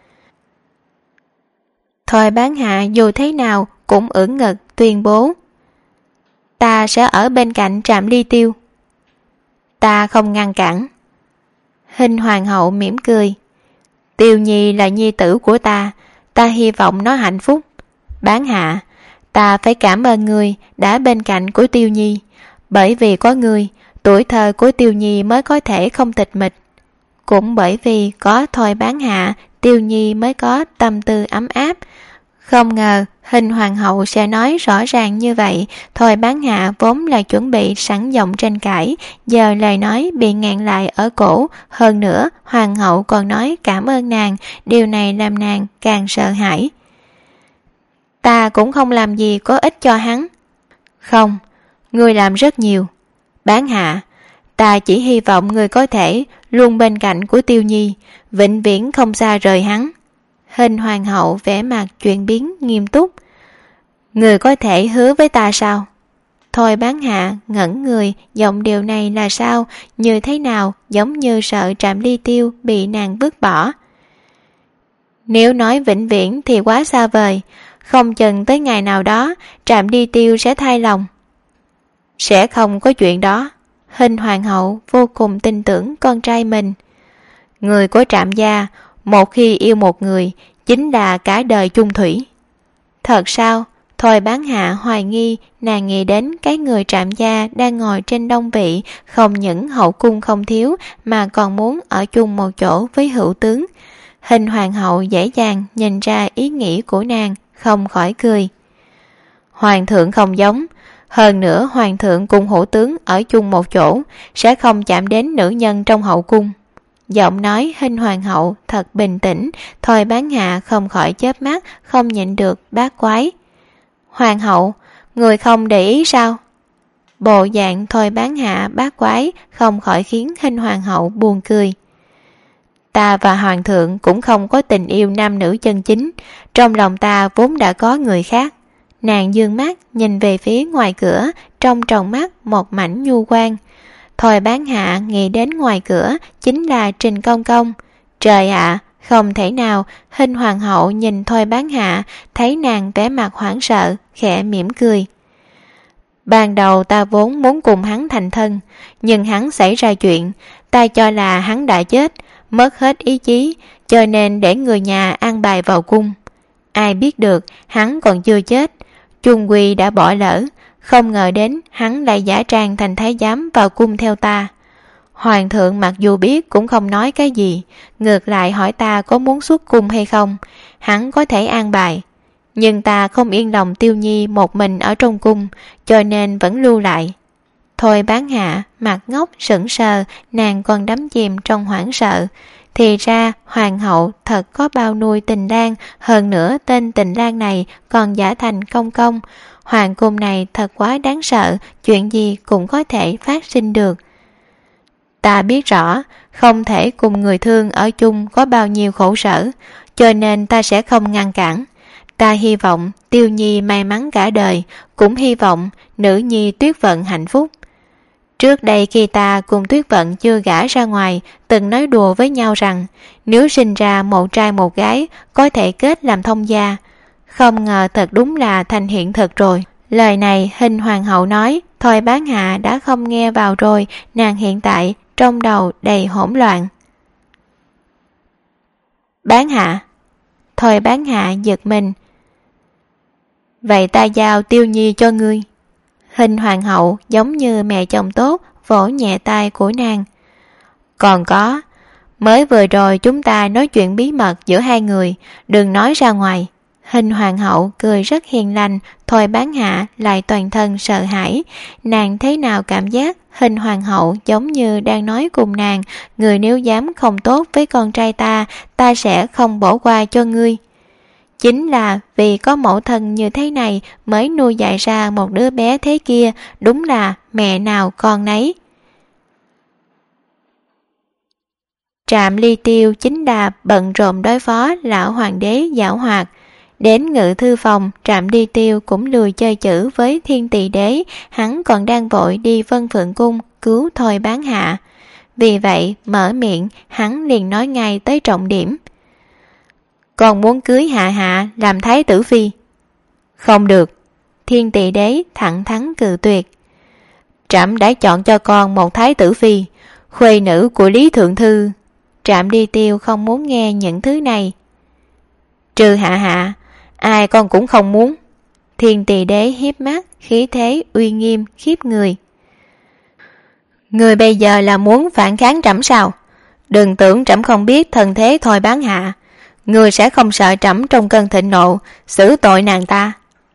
Thôi Bán Hạ dù thế nào cũng ưỡn ngực tuyên bố: Ta sẽ ở bên cạnh Trạm Ly Tiêu. Ta không ngăn cản. Hình hoàng hậu mỉm cười. Tiêu Nhi là nhi tử của ta, ta hy vọng nó hạnh phúc. Bán Hạ, ta phải cảm ơn người đã bên cạnh của Tiêu Nhi, bởi vì có người, tuổi thơ của Tiêu Nhi mới có thể không tịch mịch. Cũng bởi vì có Thôi Bán Hạ, Tiêu Nhi mới có tâm tư ấm áp. Không ngờ Hình hoàng hậu sẽ nói rõ ràng như vậy. Thôi Bán Hạ vốn là chuẩn bị sẵn giọng tranh cãi, giờ lời nói bị ngẹn lại ở cổ. Hơn nữa hoàng hậu còn nói cảm ơn nàng, điều này làm nàng càng sợ hãi. Ta cũng không làm gì có ích cho hắn. Không, ngươi làm rất nhiều. Bán Hạ, ta chỉ hy vọng ngươi có thể luôn bên cạnh của Tiêu Nhi, vĩnh viễn không xa rời hắn. Hình hoàng hậu vẻ mặt chuyển biến nghiêm túc. Người có thể hứa với ta sao? Thôi Bán Hạ ngẩn người, giọng điều này là sao, như thế nào, giống như sợ Trạm Ly Tiêu bị nàng vứt bỏ. Nếu nói vĩnh viễn thì quá xa vời, không chừng tới ngày nào đó Trạm Ly Tiêu sẽ thay lòng. Sẽ không có chuyện đó. Hình hoàng hậu vô cùng tin tưởng con trai mình. Người của Trạm gia một khi yêu một người chính là cả đời chung thủy. Thật sao? Thôi Bán Hạ hoài nghi, nàng nghĩ đến cái người Trạm gia đang ngồi trên đông vị, không những hậu cung không thiếu mà còn muốn ở chung một chỗ với hữu tướng. Hình hoàng hậu dễ dàng nhìn ra ý nghĩ của nàng, không khỏi cười. Hoàng thượng không giống, hơn nữa hoàng thượng cùng hữu tướng ở chung một chỗ sẽ không chạm đến nữ nhân trong hậu cung. Giọng nói Hình hoàng hậu thật bình tĩnh. Thôi Bán Hạ không khỏi chớp mắt, không nhịn được bát quái. Hoàng hậu, người không để ý sao? Bộ dạng Thôi Bán Hạ bát quái không khỏi khiến Hình hoàng hậu buồn cười. Ta và hoàng thượng cũng không có tình yêu nam nữ chân chính, trong lòng ta vốn đã có người khác. Nàng dương mắt nhìn về phía ngoài cửa, trong tròng mắt một mảnh nhu quan. Thôi Bán Hạ nghĩ đến ngoài cửa chính là Trình Công Công. Trời ạ, không thể nào. Hình hoàng hậu nhìn Thôi Bán Hạ, thấy nàng vẻ mặt hoảng sợ, khẽ mỉm cười. Ban đầu ta vốn muốn cùng hắn thành thân, nhưng hắn xảy ra chuyện, ta cho là hắn đã chết, mất hết ý chí, cho nên để người nhà an bài vào cung. Ai biết được hắn còn chưa chết, chung quy đã bỏ lỡ, không ngờ đến hắn lại giả trang thành thái giám vào cung theo ta. Hoàng thượng mặc dù biết cũng không nói cái gì, ngược lại hỏi ta có muốn xuất cung hay không, hắn có thể an bài. Nhưng ta không yên lòng Tiêu Nhi một mình ở trong cung, cho nên vẫn lưu lại. Thôi Bán Hạ mặt ngốc sững sờ, nàng còn đắm chìm trong hoảng sợ. Thì ra hoàng hậu thật có bao nuôi tình lang, hơn nữa tên tình lang này còn giả thành công công. Hoàng cung này thật quá đáng sợ, chuyện gì cũng có thể phát sinh được. Ta biết rõ không thể cùng người thương ở chung có bao nhiêu khổ sở, cho nên ta sẽ không ngăn cản. Ta hy vọng Tiêu Nhi may mắn cả đời, cũng hy vọng nữ nhi Tuyết Vận hạnh phúc. Trước đây khi ta cùng Tuyết Vận chưa gả ra ngoài, từng nói đùa với nhau rằng nếu sinh ra một trai một gái có thể kết làm thông gia. Không ngờ thật đúng là thành hiện thực rồi. Lời này Hình hoàng hậu nói, Thôi Bán Hạ đã không nghe vào rồi, nàng hiện tại trong đầu đầy hỗn loạn. Bán Hạ. Thôi Bán Hạ giật mình. Vậy ta giao Tiêu Nhi cho ngươi. Hình hoàng hậu giống như mẹ chồng tốt, vỗ nhẹ tay của nàng. Còn có, mới vừa rồi chúng ta nói chuyện bí mật giữa hai người, đừng nói ra ngoài. Hình hoàng hậu cười rất hiền lành, Thôi Bán Hạ lại toàn thân sợ hãi. Nàng thế nào cảm giác Hình hoàng hậu giống như đang nói cùng nàng, người nếu dám không tốt với con trai ta, ta sẽ không bỏ qua cho ngươi. Chính là vì có mẫu thân như thế này mới nuôi dạy ra một đứa bé thế kia, đúng là mẹ nào con nấy. Trạm Ly Tiêu chính là bận rộn đối phó lão hoàng đế giảo hoạt. Đến ngự thư phòng, Trạm Ly Tiêu cũng lười chơi chữ với Thiên Tỳ Đế, hắn còn đang vội đi Vân Phượng Cung cứu Thôi Bán Hạ. Vì vậy mở miệng, hắn liền nói ngay tới trọng điểm. Còn muốn cưới Hạ Hạ làm thái tử phi? Không được. Thiên Tỳ Đế thẳng thắn cự tuyệt. Trẫm đã chọn cho con một thái tử phi, khuê nữ của Lý Thượng Thư. Trạm Ly Tiêu không muốn nghe những thứ này. Trừ Hạ Hạ, ai con cũng không muốn. Thiên Tỳ Đế hiếp mắt, khí thế uy nghiêm khiếp người. Người bây giờ là muốn phản kháng trẫm sao? Đừng tưởng trẫm không biết thân thế Thôi Bán Hạ. Người sẽ không sợ trẫm trong cơn thịnh nộ xử tội nàng ta.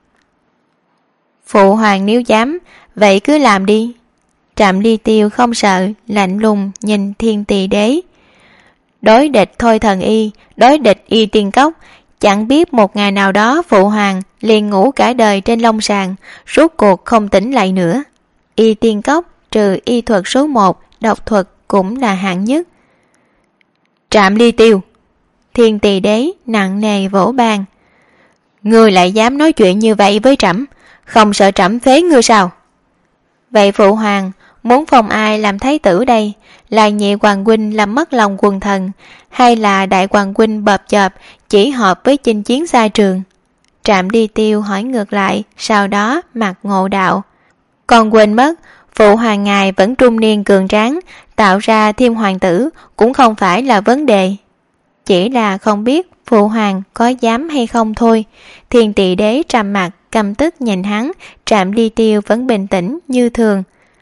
Phụ hoàng nếu dám, vậy cứ làm đi. Trạm Ly Tiêu không sợ, lạnh lùng nhìn Thiên Tỳ Đế. Đối địch Thôi Thần Y, đối địch Y Tiên Cốc, chẳng biết một ngày nào đó phụ hoàng liền ngủ cả đời trên long sàng, rốt cuộc không tỉnh lại nữa. Y Tiên Cốc trừ y thuật số 1, độc thuật cũng là hạng nhất. Trạm Ly Tiêu. Thiên Tỳ Đế nặng nề vỗ bàn. Ngươi lại dám nói chuyện như vậy với trẫm, không sợ trẫm phế ngươi sao? Vậy phụ hoàng muốn phong ai làm thái tử đây? Là nhị hoàng huynh làm mất lòng quần thần, hay là đại hoàng huynh bợp chợp chỉ hợp với chinh chiến xa trường? Trạm Ly Tiêu hỏi ngược lại, sau đó mặt ngộ đạo. Còn quên mất, phụ hoàng ngài vẫn trung niên cường tráng, tạo ra thêm hoàng tử cũng không phải là vấn đề. Chỉ là không biết phụ hoàng có dám hay không thôi. Thiên Tỳ Đế trầm mặt căm tức nhìn hắn, Trạm Ly Tiêu vẫn bình tĩnh như thường.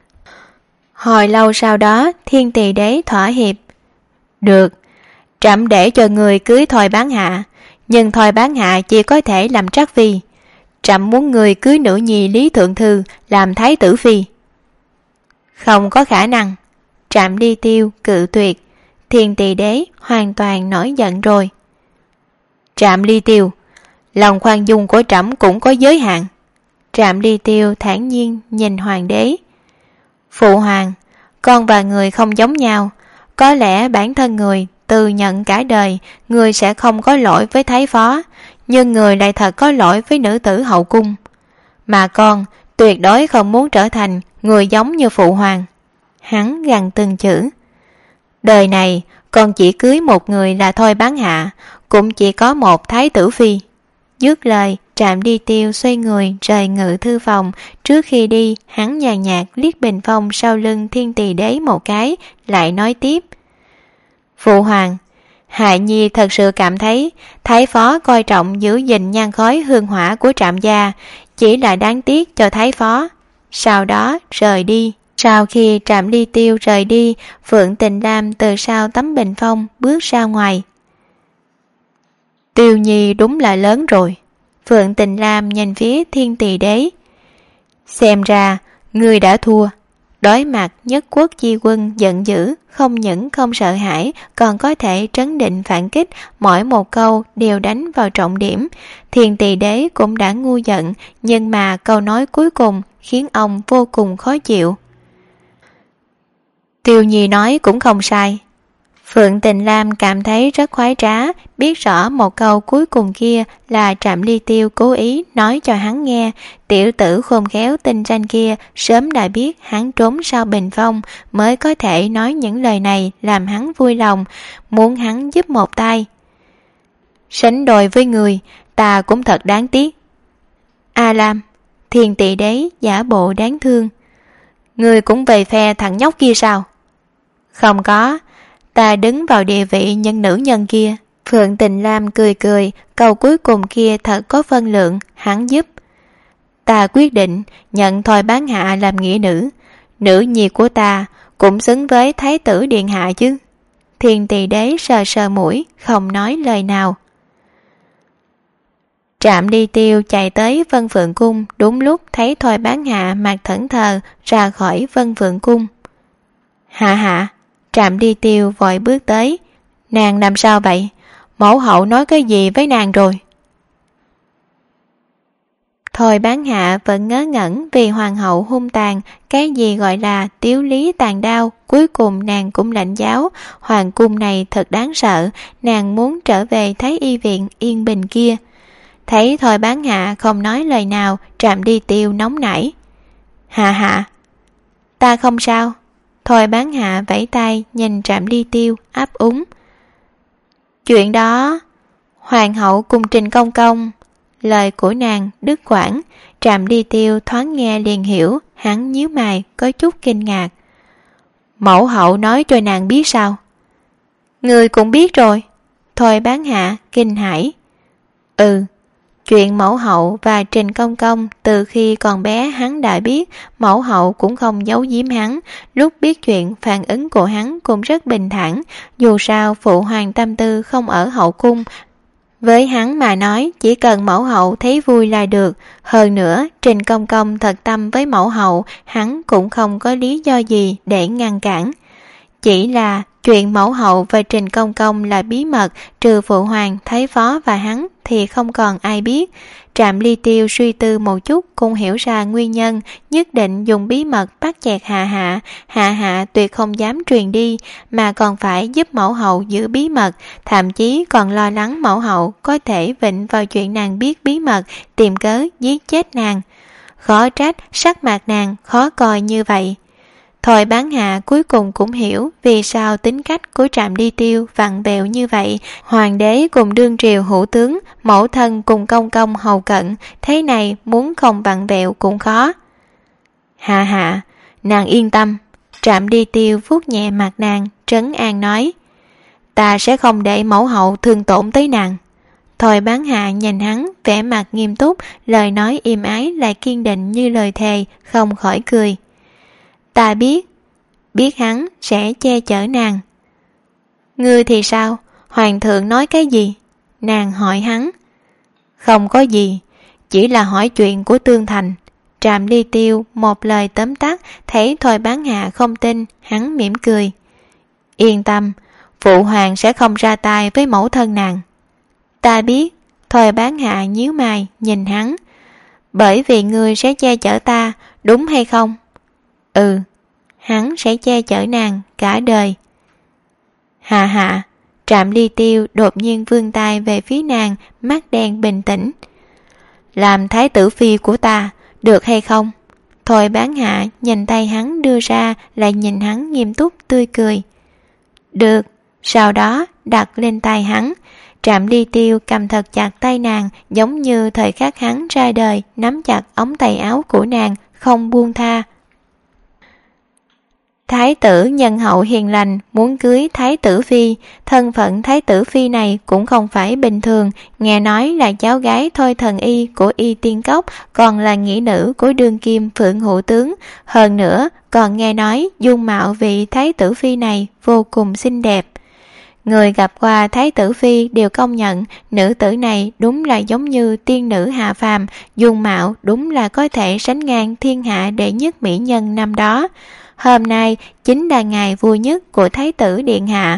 Hồi lâu sau đó Thiên Tỳ Đế thỏa hiệp. Được, trẫm để cho người cưới Thôi Bán Hạ, nhưng Thôi Bán Hạ chỉ có thể làm trắc phi. Trẫm muốn người cưới nữ nhi Lý Thượng Thư làm thái tử phi. Không có khả năng. Trạm Ly Tiêu cự tuyệt. Thiên Tỳ Đế hoàn toàn nổi giận rồi. Trạm Ly Tiêu, lòng khoan dung của trẫm cũng có giới hạn. Trạm Ly Tiêu thản nhiên nhìn hoàng đế. Phụ hoàng, con và người không giống nhau. Có lẽ bản thân người từ nhận cả đời, người sẽ không có lỗi với thái phó, nhưng người lại thật có lỗi với nữ tử hậu cung. Mà con tuyệt đối không muốn trở thành người giống như phụ hoàng. Hắn gằn từng chữ. Đời này con chỉ cưới một người là Thôi Bán Hạ, cũng chỉ có một thái tử phi. Dứt lời, Trạm Ly Tiêu xoay người rời ngự thư phòng. Trước khi đi, hắn nhàn nhạt liếc bình phong sau lưng Thiên Tỳ Đế một cái, lại nói tiếp. Phụ hoàng, Hạ Nhi thật sự cảm thấy Thái phó coi trọng giữ gìn nhan khói hương hỏa của Trạm gia, chỉ là đáng tiếc cho Thái phó. Sau đó rời đi. Sau khi Trạm Ly Tiêu rời đi, Phượng Tình Lam từ sau tấm bình phong bước ra ngoài. Tiêu Nhi đúng là lớn rồi. Phượng Tình Lam nhìn phía Thiên Tỳ Đế. Xem ra ngươi đã thua. Đối mặt Nhất Quốc chi quân giận dữ, không những không sợ hãi, còn có thể trấn định phản kích, mỗi một câu đều đánh vào trọng điểm. Thiên Tỳ Đế cũng đã ngu giận, nhưng mà câu nói cuối cùng khiến ông vô cùng khó chịu. Tiêu Nhi nói cũng không sai. Phượng Tình Lam cảm thấy rất khoái trá, biết rõ một câu cuối cùng kia là Trạm Ly Tiêu cố ý nói cho hắn nghe. Tiểu tử khôn khéo tinh ranh kia sớm đã biết hắn trốn sau bình phong, mới có thể nói những lời này làm hắn vui lòng, muốn hắn giúp một tay. Sánh đôi với người, ta cũng thật đáng tiếc. A Lam, Thiên Tỳ Đế giả bộ đáng thương. Người cũng về phe thằng nhóc kia sao? Không có, ta đứng vào địa vị nhân nữ nhân kia. Phượng Tình Lam cười cười, câu cuối cùng kia thật có phân lượng, hắn giúp. Ta quyết định nhận Thôi Bán Hạ làm nghĩa nữ. Nữ nhi của ta cũng xứng với Thái tử Điện Hạ chứ. Thiên Tỳ Đế sờ sờ mũi, không nói lời nào. Trạm Ly Tiêu chạy tới Vân Phượng Cung, đúng lúc thấy Thôi Bán Hạ mặt thẫn thờ ra khỏi Vân Phượng Cung. Hạ hạ. Trạm Ly Tiêu vội bước tới. Nàng làm sao vậy? Mẫu hậu nói cái gì với nàng rồi? Thôi Bán Hạ vẫn ngớ ngẩn vì hoàng hậu hung tàn, cái gì gọi là tiếu lý tàn đao, cuối cùng nàng cũng lãnh giáo. Hoàng cung này thật đáng sợ, nàng muốn trở về Thái Y viện yên bình kia. Thấy Thôi Bán Hạ không nói lời nào, Trạm Ly Tiêu nóng nảy. Hạ hạ, ta không sao. Thôi Bán Hạ vẫy tay nhìn Trạm Ly Tiêu áp úng. Chuyện đó, hoàng hậu cùng Trình Công Công. Lời của nàng đứt quãng, Trạm Ly Tiêu thoáng nghe liền hiểu, hắn nhíu mày có chút kinh ngạc. Mẫu hậu nói cho nàng biết sao? Người cũng biết rồi. Thôi Bán Hạ kinh hãi. Chuyện mẫu hậu và Trình Công Công từ khi còn bé hắn đã biết, mẫu hậu cũng không giấu giếm hắn. Lúc biết chuyện phản ứng của hắn cũng rất bình thản, dù sao phụ hoàng tâm tư không ở hậu cung. Với hắn mà nói, chỉ cần mẫu hậu thấy vui là được. Hơn nữa, Trình Công Công thật tâm với mẫu hậu, hắn cũng không có lý do gì để ngăn cản. Chỉ là chuyện mẫu hậu và Trình Công Công là bí mật, trừ phụ hoàng, thái phó và hắn thì không còn ai biết. Trạm Ly Tiêu suy tư một chút cũng hiểu ra nguyên nhân, nhất định dùng bí mật bắt chẹt Hạ Hạ. Hạ Hạ tuyệt không dám truyền đi, mà còn phải giúp mẫu hậu giữ bí mật, thậm chí còn lo lắng mẫu hậu có thể vịnh vào chuyện nàng biết bí mật, tìm cớ giết chết nàng. Khó trách sắc mặt nàng khó coi như vậy. Thôi Bán Hạ cuối cùng cũng hiểu vì sao tính cách của Trạm Ly Tiêu vặn vẹo như vậy. Hoàng đế cùng đương triều hữu tướng, mẫu thân cùng công công hầu cận, thế này muốn không vặn vẹo cũng khó. Hạ hạ, nàng yên tâm. Trạm Ly Tiêu vuốt nhẹ mặt nàng, trấn an nói. Ta sẽ không để mẫu hậu thương tổn tới nàng. Thôi Bán Hạ nhìn hắn, vẻ mặt nghiêm túc, lời nói êm ái lại kiên định như lời thề, không khỏi cười. Ta biết hắn sẽ che chở nàng. Ngươi thì sao? Hoàng thượng nói cái gì? Nàng hỏi hắn. Không có gì, chỉ là hỏi chuyện của Tương Thành. Trạm Ly Tiêu một lời tóm tắt, thấy Thôi Bán Hạ không tin, hắn mỉm cười. Yên tâm, phụ hoàng sẽ không ra tay với mẫu thân nàng. Ta biết. Thôi Bán Hạ nhíu mày nhìn hắn. Bởi vì ngươi sẽ che chở ta, đúng hay không? Hắn sẽ che chở nàng cả đời. Hạ hạ. Trạm Ly Tiêu đột nhiên vươn tay về phía nàng, mắt đen bình tĩnh. Làm thái tử phi của ta, được hay không? Thôi Bán Hạ nhìn tay hắn đưa ra, lại nhìn hắn nghiêm túc tươi cười. Được. Sau đó đặt lên tay hắn. Trạm Ly Tiêu cầm thật chặt tay nàng, giống như thời khắc hắn ra đời, nắm chặt ống tay áo của nàng, không buông tha. Thái tử nhân hậu hiền lành muốn cưới thái tử phi, thân phận thái tử phi này cũng không phải bình thường, nghe nói là cháu gái Thôi Thần Y của Y Tiên Cốc, còn là nghĩa nữ của đương kim Phượng Hữu Tướng, hơn nữa còn nghe nói dung mạo vị thái tử phi này vô cùng xinh đẹp. Người gặp qua thái tử phi đều công nhận nữ tử này đúng là giống như tiên nữ hạ phàm, dung mạo đúng là có thể sánh ngang thiên hạ đệ nhất mỹ nhân năm đó. Hôm nay chính là ngày vui nhất của thái tử điện hạ.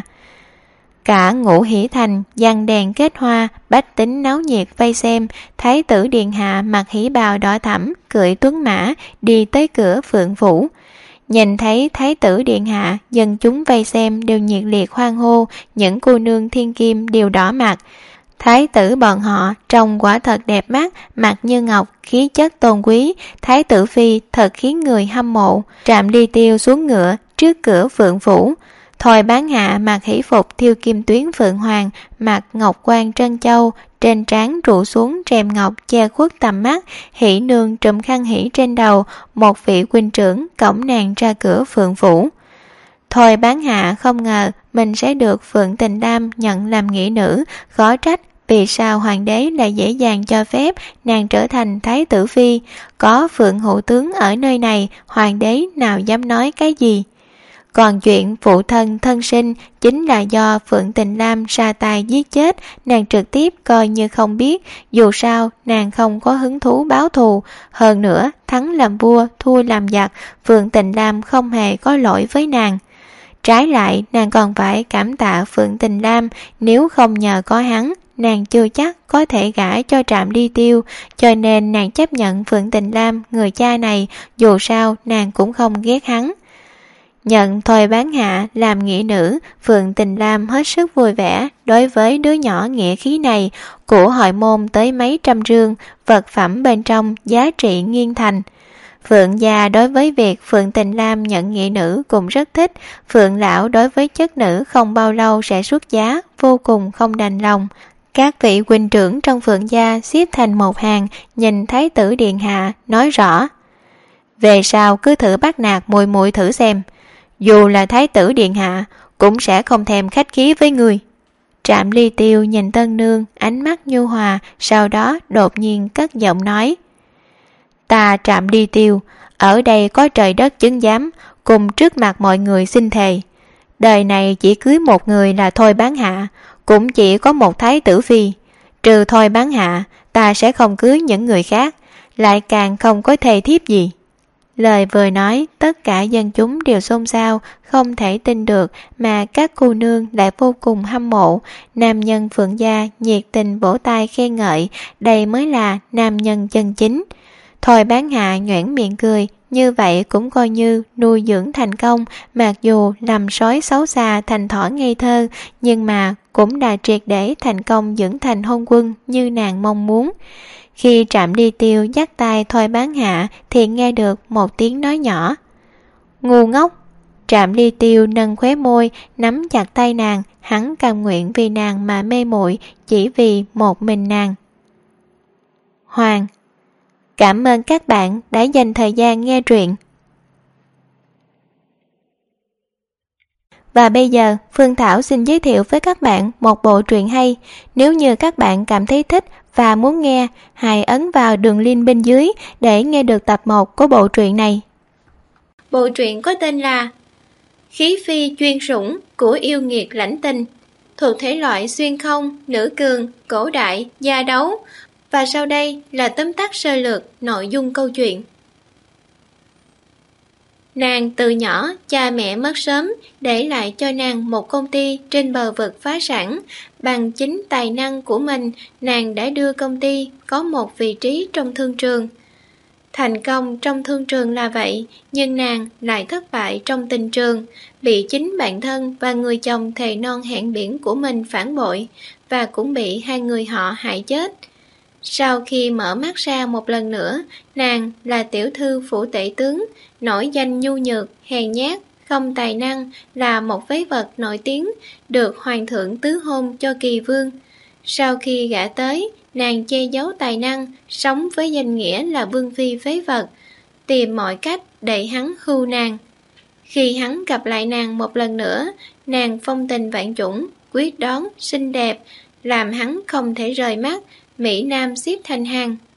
Cả Ngũ Hỷ Thành giăng đèn kết hoa, bách tính náo nhiệt vây xem. Thái tử điện hạ mặc hỉ bào đỏ thẫm, cưỡi tuấn mã đi tới cửa Phượng phủ. Nhìn thấy thái tử điện hạ, dân chúng vây xem đều nhiệt liệt hoan hô, những cô nương thiên kim đều đỏ mặt. Thái tử bọn họ trông quả thật đẹp mắt, mặt như ngọc, khí chất tôn quý. Thái tử phi thật khiến người hâm mộ. Trạm Ly Tiêu xuống ngựa trước cửa Phượng phủ. Thôi Bán Hạ mặc hỷ phục thiêu kim tuyến phượng hoàng, mặc ngọc quan trân châu, trên trán trụ xuống rèm ngọc che khuất tầm mắt. Hỷ nương trùm khăn hỷ trên đầu, một vị huynh trưởng cõng nàng ra cửa Phượng phủ. Thôi Bán Hạ không ngờ mình sẽ được Phượng Tình Đam nhận làm nghĩa nữ, khó trách vì sao hoàng đế lại dễ dàng cho phép nàng trở thành thái tử phi. Có Phượng Hữu Tướng ở nơi này, hoàng đế nào dám nói cái gì. Còn chuyện phụ thân thân sinh chính là do Phượng Tình Lam ra tay giết chết, nàng trực tiếp coi như không biết, dù sao nàng không có hứng thú báo thù. Hơn nữa, thắng làm vua, thua làm giặc, Phượng Tình Lam không hề có lỗi với nàng. Trái lại, nàng còn phải cảm tạ Phượng Tình Lam, nếu không nhờ có hắn, nàng chưa chắc có thể gả cho Trạm Ly Tiêu, cho nên nàng chấp nhận Phượng Tình Lam, người cha này, dù sao nàng cũng không ghét hắn. Nhận Thôi Bán Hạ làm nghĩa nữ, Phượng Tình Lam hết sức vui vẻ. Đối với đứa nhỏ nghĩa khí này, của hội môn tới mấy trăm rương, vật phẩm bên trong giá trị nghiêng thành. Phượng gia đối với việc Phượng Tình Lam nhận nghĩa nữ cũng rất thích. Phượng lão đối với chất nữ không bao lâu sẽ xuất giá, vô cùng không đành lòng. Các vị huynh trưởng trong Phượng gia xếp thành một hàng, nhìn thái tử điện hạ, nói rõ: về sau cứ thử bắt nạt muội muội thử xem, dù là thái tử điện hạ cũng sẽ không thèm khách khí với người. Trạm Ly Tiêu nhìn tân nương, ánh mắt nhu hòa, sau đó đột nhiên cất giọng nói: ta Trạm Ly Tiêu ở đây có trời đất chứng giám, cùng trước mặt mọi người xin thề, đời này chỉ cưới một người là Thôi Bán Hạ, cũng chỉ có một thái tử phi. Trừ Thôi Bán Hạ, ta sẽ không cưới những người khác, lại càng không có thề thiếp gì. Lời vừa nói, tất cả dân chúng đều xôn xao, không thể tin được, mà các cô nương lại vô cùng hâm mộ. Nam nhân Phượng gia nhiệt tình vỗ tay khen ngợi, đây mới là nam nhân chân chính. Thôi Bán Hạ nhoẻn miệng cười, như vậy cũng coi như nuôi dưỡng thành công, mặc dù làm sói xấu xa thành thỏ ngây thơ, nhưng mà cũng đã triệt để thành công dưỡng thành hôn quân như nàng mong muốn. Khi Trạm Ly Tiêu dắt tay Thôi Bán Hạ thì nghe được một tiếng nói nhỏ: ngu ngốc. Trạm Ly Tiêu nâng khóe môi, nắm chặt tay nàng, hắn cam nguyện vì nàng mà mê muội, chỉ vì một mình nàng. Hoàng. Cảm ơn các bạn đã dành thời gian nghe truyện. Và bây giờ, Phương Thảo xin giới thiệu với các bạn một bộ truyện hay. Nếu như các bạn cảm thấy thích và muốn nghe, hãy ấn vào đường link bên dưới để nghe được tập 1 của bộ truyện này. Bộ truyện có tên là Khí Phi Chuyên Sủng của Yêu Nghiệt Lãnh Tình, thuộc thể loại xuyên không, nữ cường, cổ đại, gia đấu. Và sau đây là tóm tắt sơ lược nội dung câu chuyện. Nàng từ nhỏ, cha mẹ mất sớm, để lại cho nàng một công ty trên bờ vực phá sản. Bằng chính tài năng của mình, nàng đã đưa công ty có một vị trí trong thương trường. Thành công trong thương trường là vậy, nhưng nàng lại thất bại trong tình trường, bị chính bản thân và người chồng thề non hẹn biển của mình phản bội, và cũng bị hai người họ hại chết. Sau khi mở mắt ra một lần nữa, nàng là tiểu thư phủ tể tướng, nổi danh nhu nhược, hèn nhát, không tài năng, là một phế vật nổi tiếng, được hoàng thượng tứ hôn cho Kỳ Vương. Sau khi gả tới, nàng che giấu tài năng, sống với danh nghĩa là vương phi phế vật, tìm mọi cách để hắn hưu nàng. Khi hắn gặp lại nàng một lần nữa, nàng phong tình vạn chủng, quyết đoán, xinh đẹp, làm hắn không thể rời mắt, Mỹ Nam xếp thành hàng.